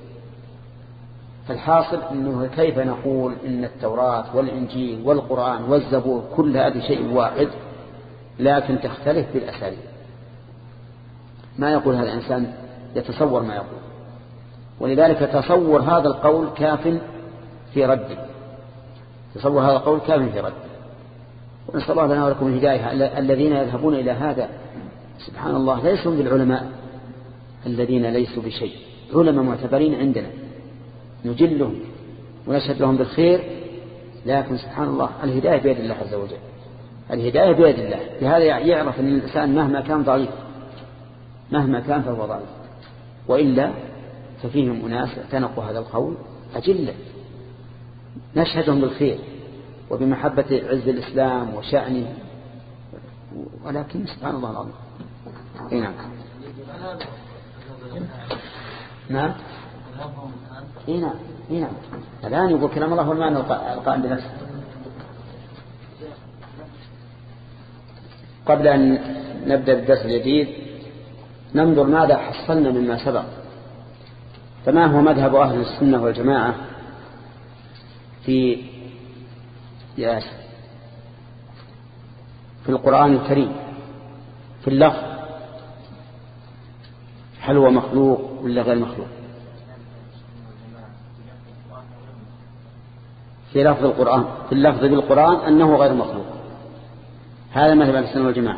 فالحاصل أنه كيف نقول إن التوراة والإنجيل والقرآن والزبور كل هذا شيء واحد، لكن تختلف بالأساليب. ما يقول هذا الإنسان يتصور ما يقول، ولذلك تصور هذا القول كاف في رده، تصور هذا القول كاف في رده. ونسأل الله لنا ولكم الهداية. الذين يذهبون إلى هذا سبحان الله ليسوا بالعلماء الذين ليسوا بشيء، علماء معتبرين عندنا نجلهم ونشهد لهم بالخير، لكن سبحان الله الهداية بيد الله عز وجل، الهداية بيد الله. بهذا يعرف أن الإنسان مهما كان ضعيف، مهما كان فهو ضعيف، وإلا ففيهم أناس اعتنقوا هذا القول أجلة نشهدهم بالخير وبمحبة عز الإسلام وشأنه، ولكن سبحان الله العظيم. نعم نعم نعم نعم الآن يقول كلام الله والمعنى القائم بنفسه. قبل أن نبدأ الدرس الجديد ننظر ماذا حصلنا مما سبق. فما هو مذهب أهل السنة والجماعة في ياسر في القرآن الكريم في اللفظ؟ هل هو مخلوق ولا غير مخلوق؟ في لفظ القرآن في اللفظ بالقرآن أنه غير مخلوق، هذا مذهب أهل السنة والجماعة.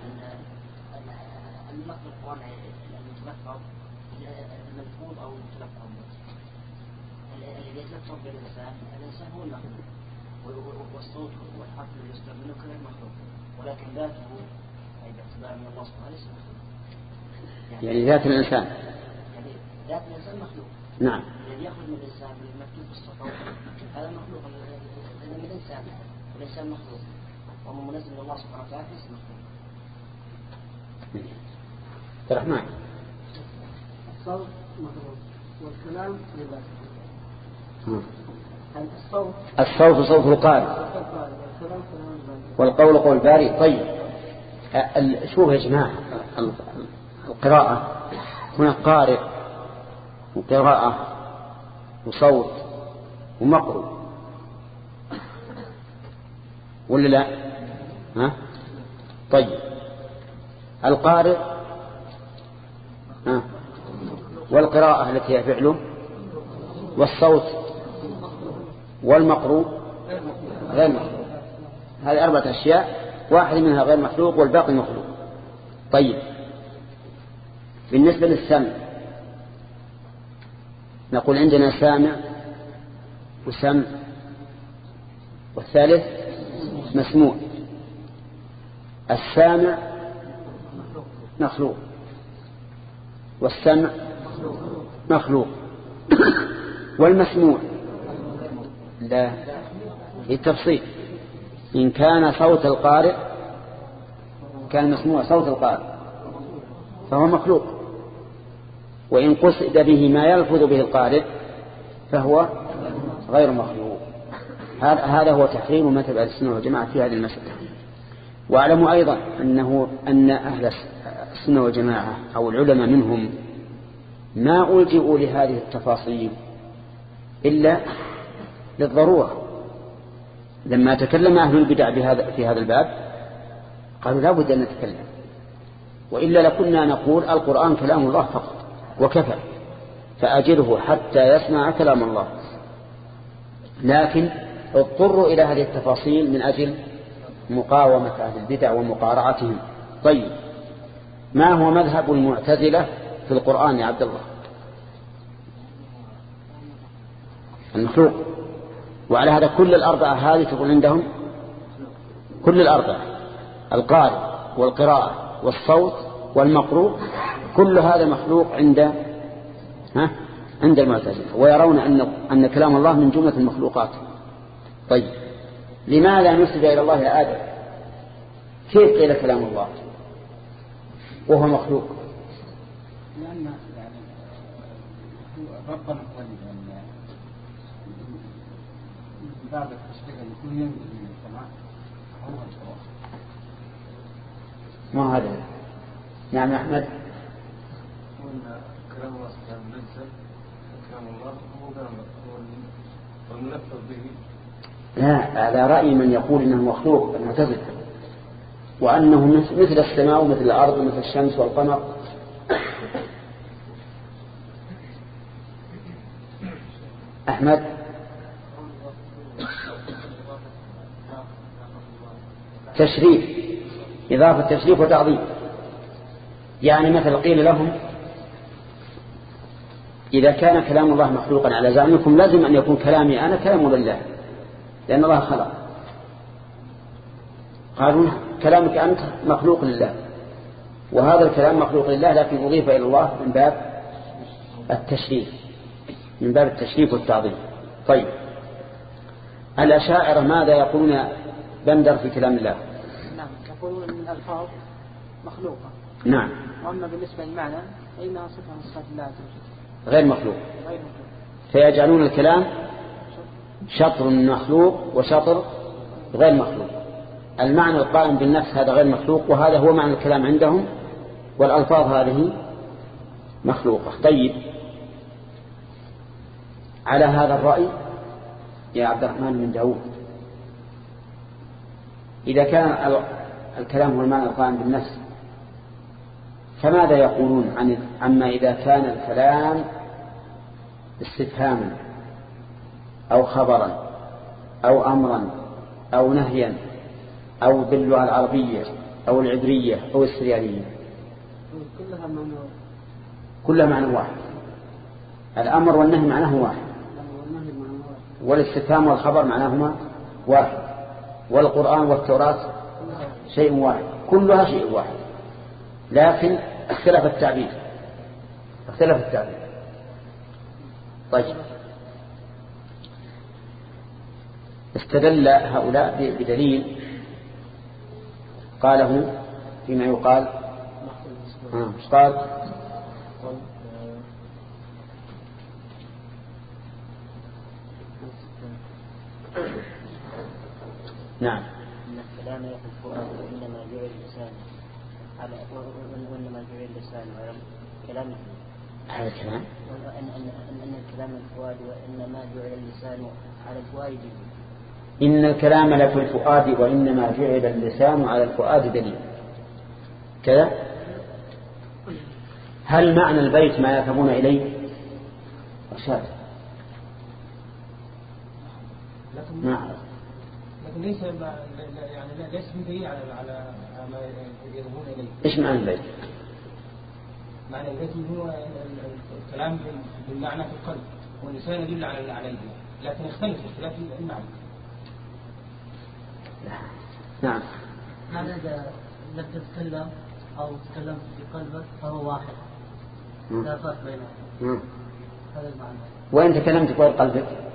والصوت والحرف اللي يستعمله كلام مخلوق، ولكن ذاته أي باعتبار من الله سبحانه ليس مخلوق. يعني, يعني ذات الإنسان يعني ذات الإنسان مخلوق. نعم. الذي يخرج من الإنسان بالمكتوب في الصفات هذا مخلوق، هذا من الإنسان، والإنسان مخلوق ومن منزل من الله سبحانه وتعالى ليس مخلوق. الرحمن الصوت مخلوق والكلام لذاته. الصوت صوت القارئ والقول قول باري. طيب شوف يا جماعة القراءة هنا قارئ وقراءة وصوت ومقروء ولا لا؟ ها؟ طيب القارئ ها والقراءة التي هي فعله والصوت والمقروء غير مخلوق. هذه أربعة أشياء، واحد منها غير مخلوق والباقي مخلوق. طيب بالنسبة للسمع نقول عندنا سامع وسمع والثالث مسموع. السامع مخلوق والسمع مخلوق والمسموع لا، التفصيل إن كان صوت القارئ كان مسموع صوت القارئ فهو مخلوق، وإن قصد به ما يلفظ به القارئ فهو غير مخلوق. هذا هو تحريم مذهب أهل السنة والجماعة في هذه المسألة. وأعلم أيضا أنه أن أهل السنة والجماعة أو العلماء منهم ما ألجئوا لهذه التفاصيل إلا للضرورة. لما تكلم أهل البدع بهذا في هذا الباب قالوا لا بد أن نتكلم، وإلا لكنا نقول القرآن كلام الله فقط وكفى، فأجره حتى يسمع كلام الله. لكن اضطروا إلى هذه التفاصيل من أجل مقاومة أهل البدع ومقارعتهم. طيب ما هو مذهب المعتزلة في القرآن يا عبد الله؟ المخلوق. وعلى هذا كل الأربعة هذه تقول عندهم كل الأربعة القارئ والقراءة والصوت والمقروء كل هذا مخلوق عند ها عند المعتزلة، ويرون أن أن كلام الله من جملة المخلوقات. طيب لماذا نسب إلى الله يا آدم؟ كيف قيل كلام الله وهو مخلوق؟ لأن يعني ربنا قال باب التشريع يكون ينزل من السماء هو القرآن. ما هذا؟ نعم يا أحمد. قلنا كلام الله سبحانه منزل، كلام الله هو هو المنفذ به. لا، هذا رأي من يقول إنه مخلوق المعتزلة، وأنه مثل السماء ومثل الأرض ومثل الشمس والقمر. أحمد تشريف، إضافة تشريف وتعظيم. يعني مثل قيل لهم إذا كان كلام الله مخلوقا على زعمكم لازم أن يكون كلامي أنا كلام لله، لأن الله خلق. قالوا كلامك أنت مخلوق لله، وهذا الكلام مخلوق لله لكن أضيف إلى الله من باب التشريف. من باب التشريف والتعظيم. طيب الأشاعرة ماذا يقولون بندر في كلام الله؟ نعم يقولون أن الألفاظ مخلوقة. نعم. وأما بالنسبة للمعنى فإنها صفة من صفات الله غير مخلوق. غير مخلوق. فيجعلون الكلام شطر مخلوق وشطر غير مخلوق. المعنى القائم بالنفس هذا غير مخلوق، وهذا هو معنى الكلام عندهم، والألفاظ هذه مخلوقة. طيب على هذا الرأي يا عبد الرحمن بن داود، إذا كان الكلام هو المعنى القائم بالنفس، فماذا يقولون عن عما إذا كان الكلام استفهاما أو خبرا أو أمرا أو نهيا أو باللغة العربية أو العبرية أو السريانية؟ كلها معنى كلها معنى واحد. الأمر والنهي معناه واحد، والاستفهام والخبر معناهما واحد، والقرآن والتوراة شيء واحد، كلها شيء واحد، لكن اختلف التعبير اختلف التعبير. طيب استدل هؤلاء بدليل قاله فيما يقال آه. قال نعم إن الكلام يقف الفؤاد وإنما جعل اللسان على وإنما جعل اللسان على كلام هذا الكلام أن أن أن الكلام الفؤاد وإنما جعل اللسان على الفؤاد. إن الكلام لفي الفؤاد وإنما جعل اللسان على الفؤاد دليل كذا. هل معنى البيت ما يذهبون إليه؟ أرشاد لكن نعم. لكن ليس يعني ليس بدليل على على ما يذهبون إليه. إيش معنى البيت؟ معنى البيت هو الكلام بالمعنى في القلب، واللسان يدل على عليه، لكن يختلف اختلاف المعنى. نعم. هذا إذا لم تتكلم أو تتكلم في قلبك فهو واحد، لا فرق بينهم. هذا المعنى. وإن تكلمت في قلبك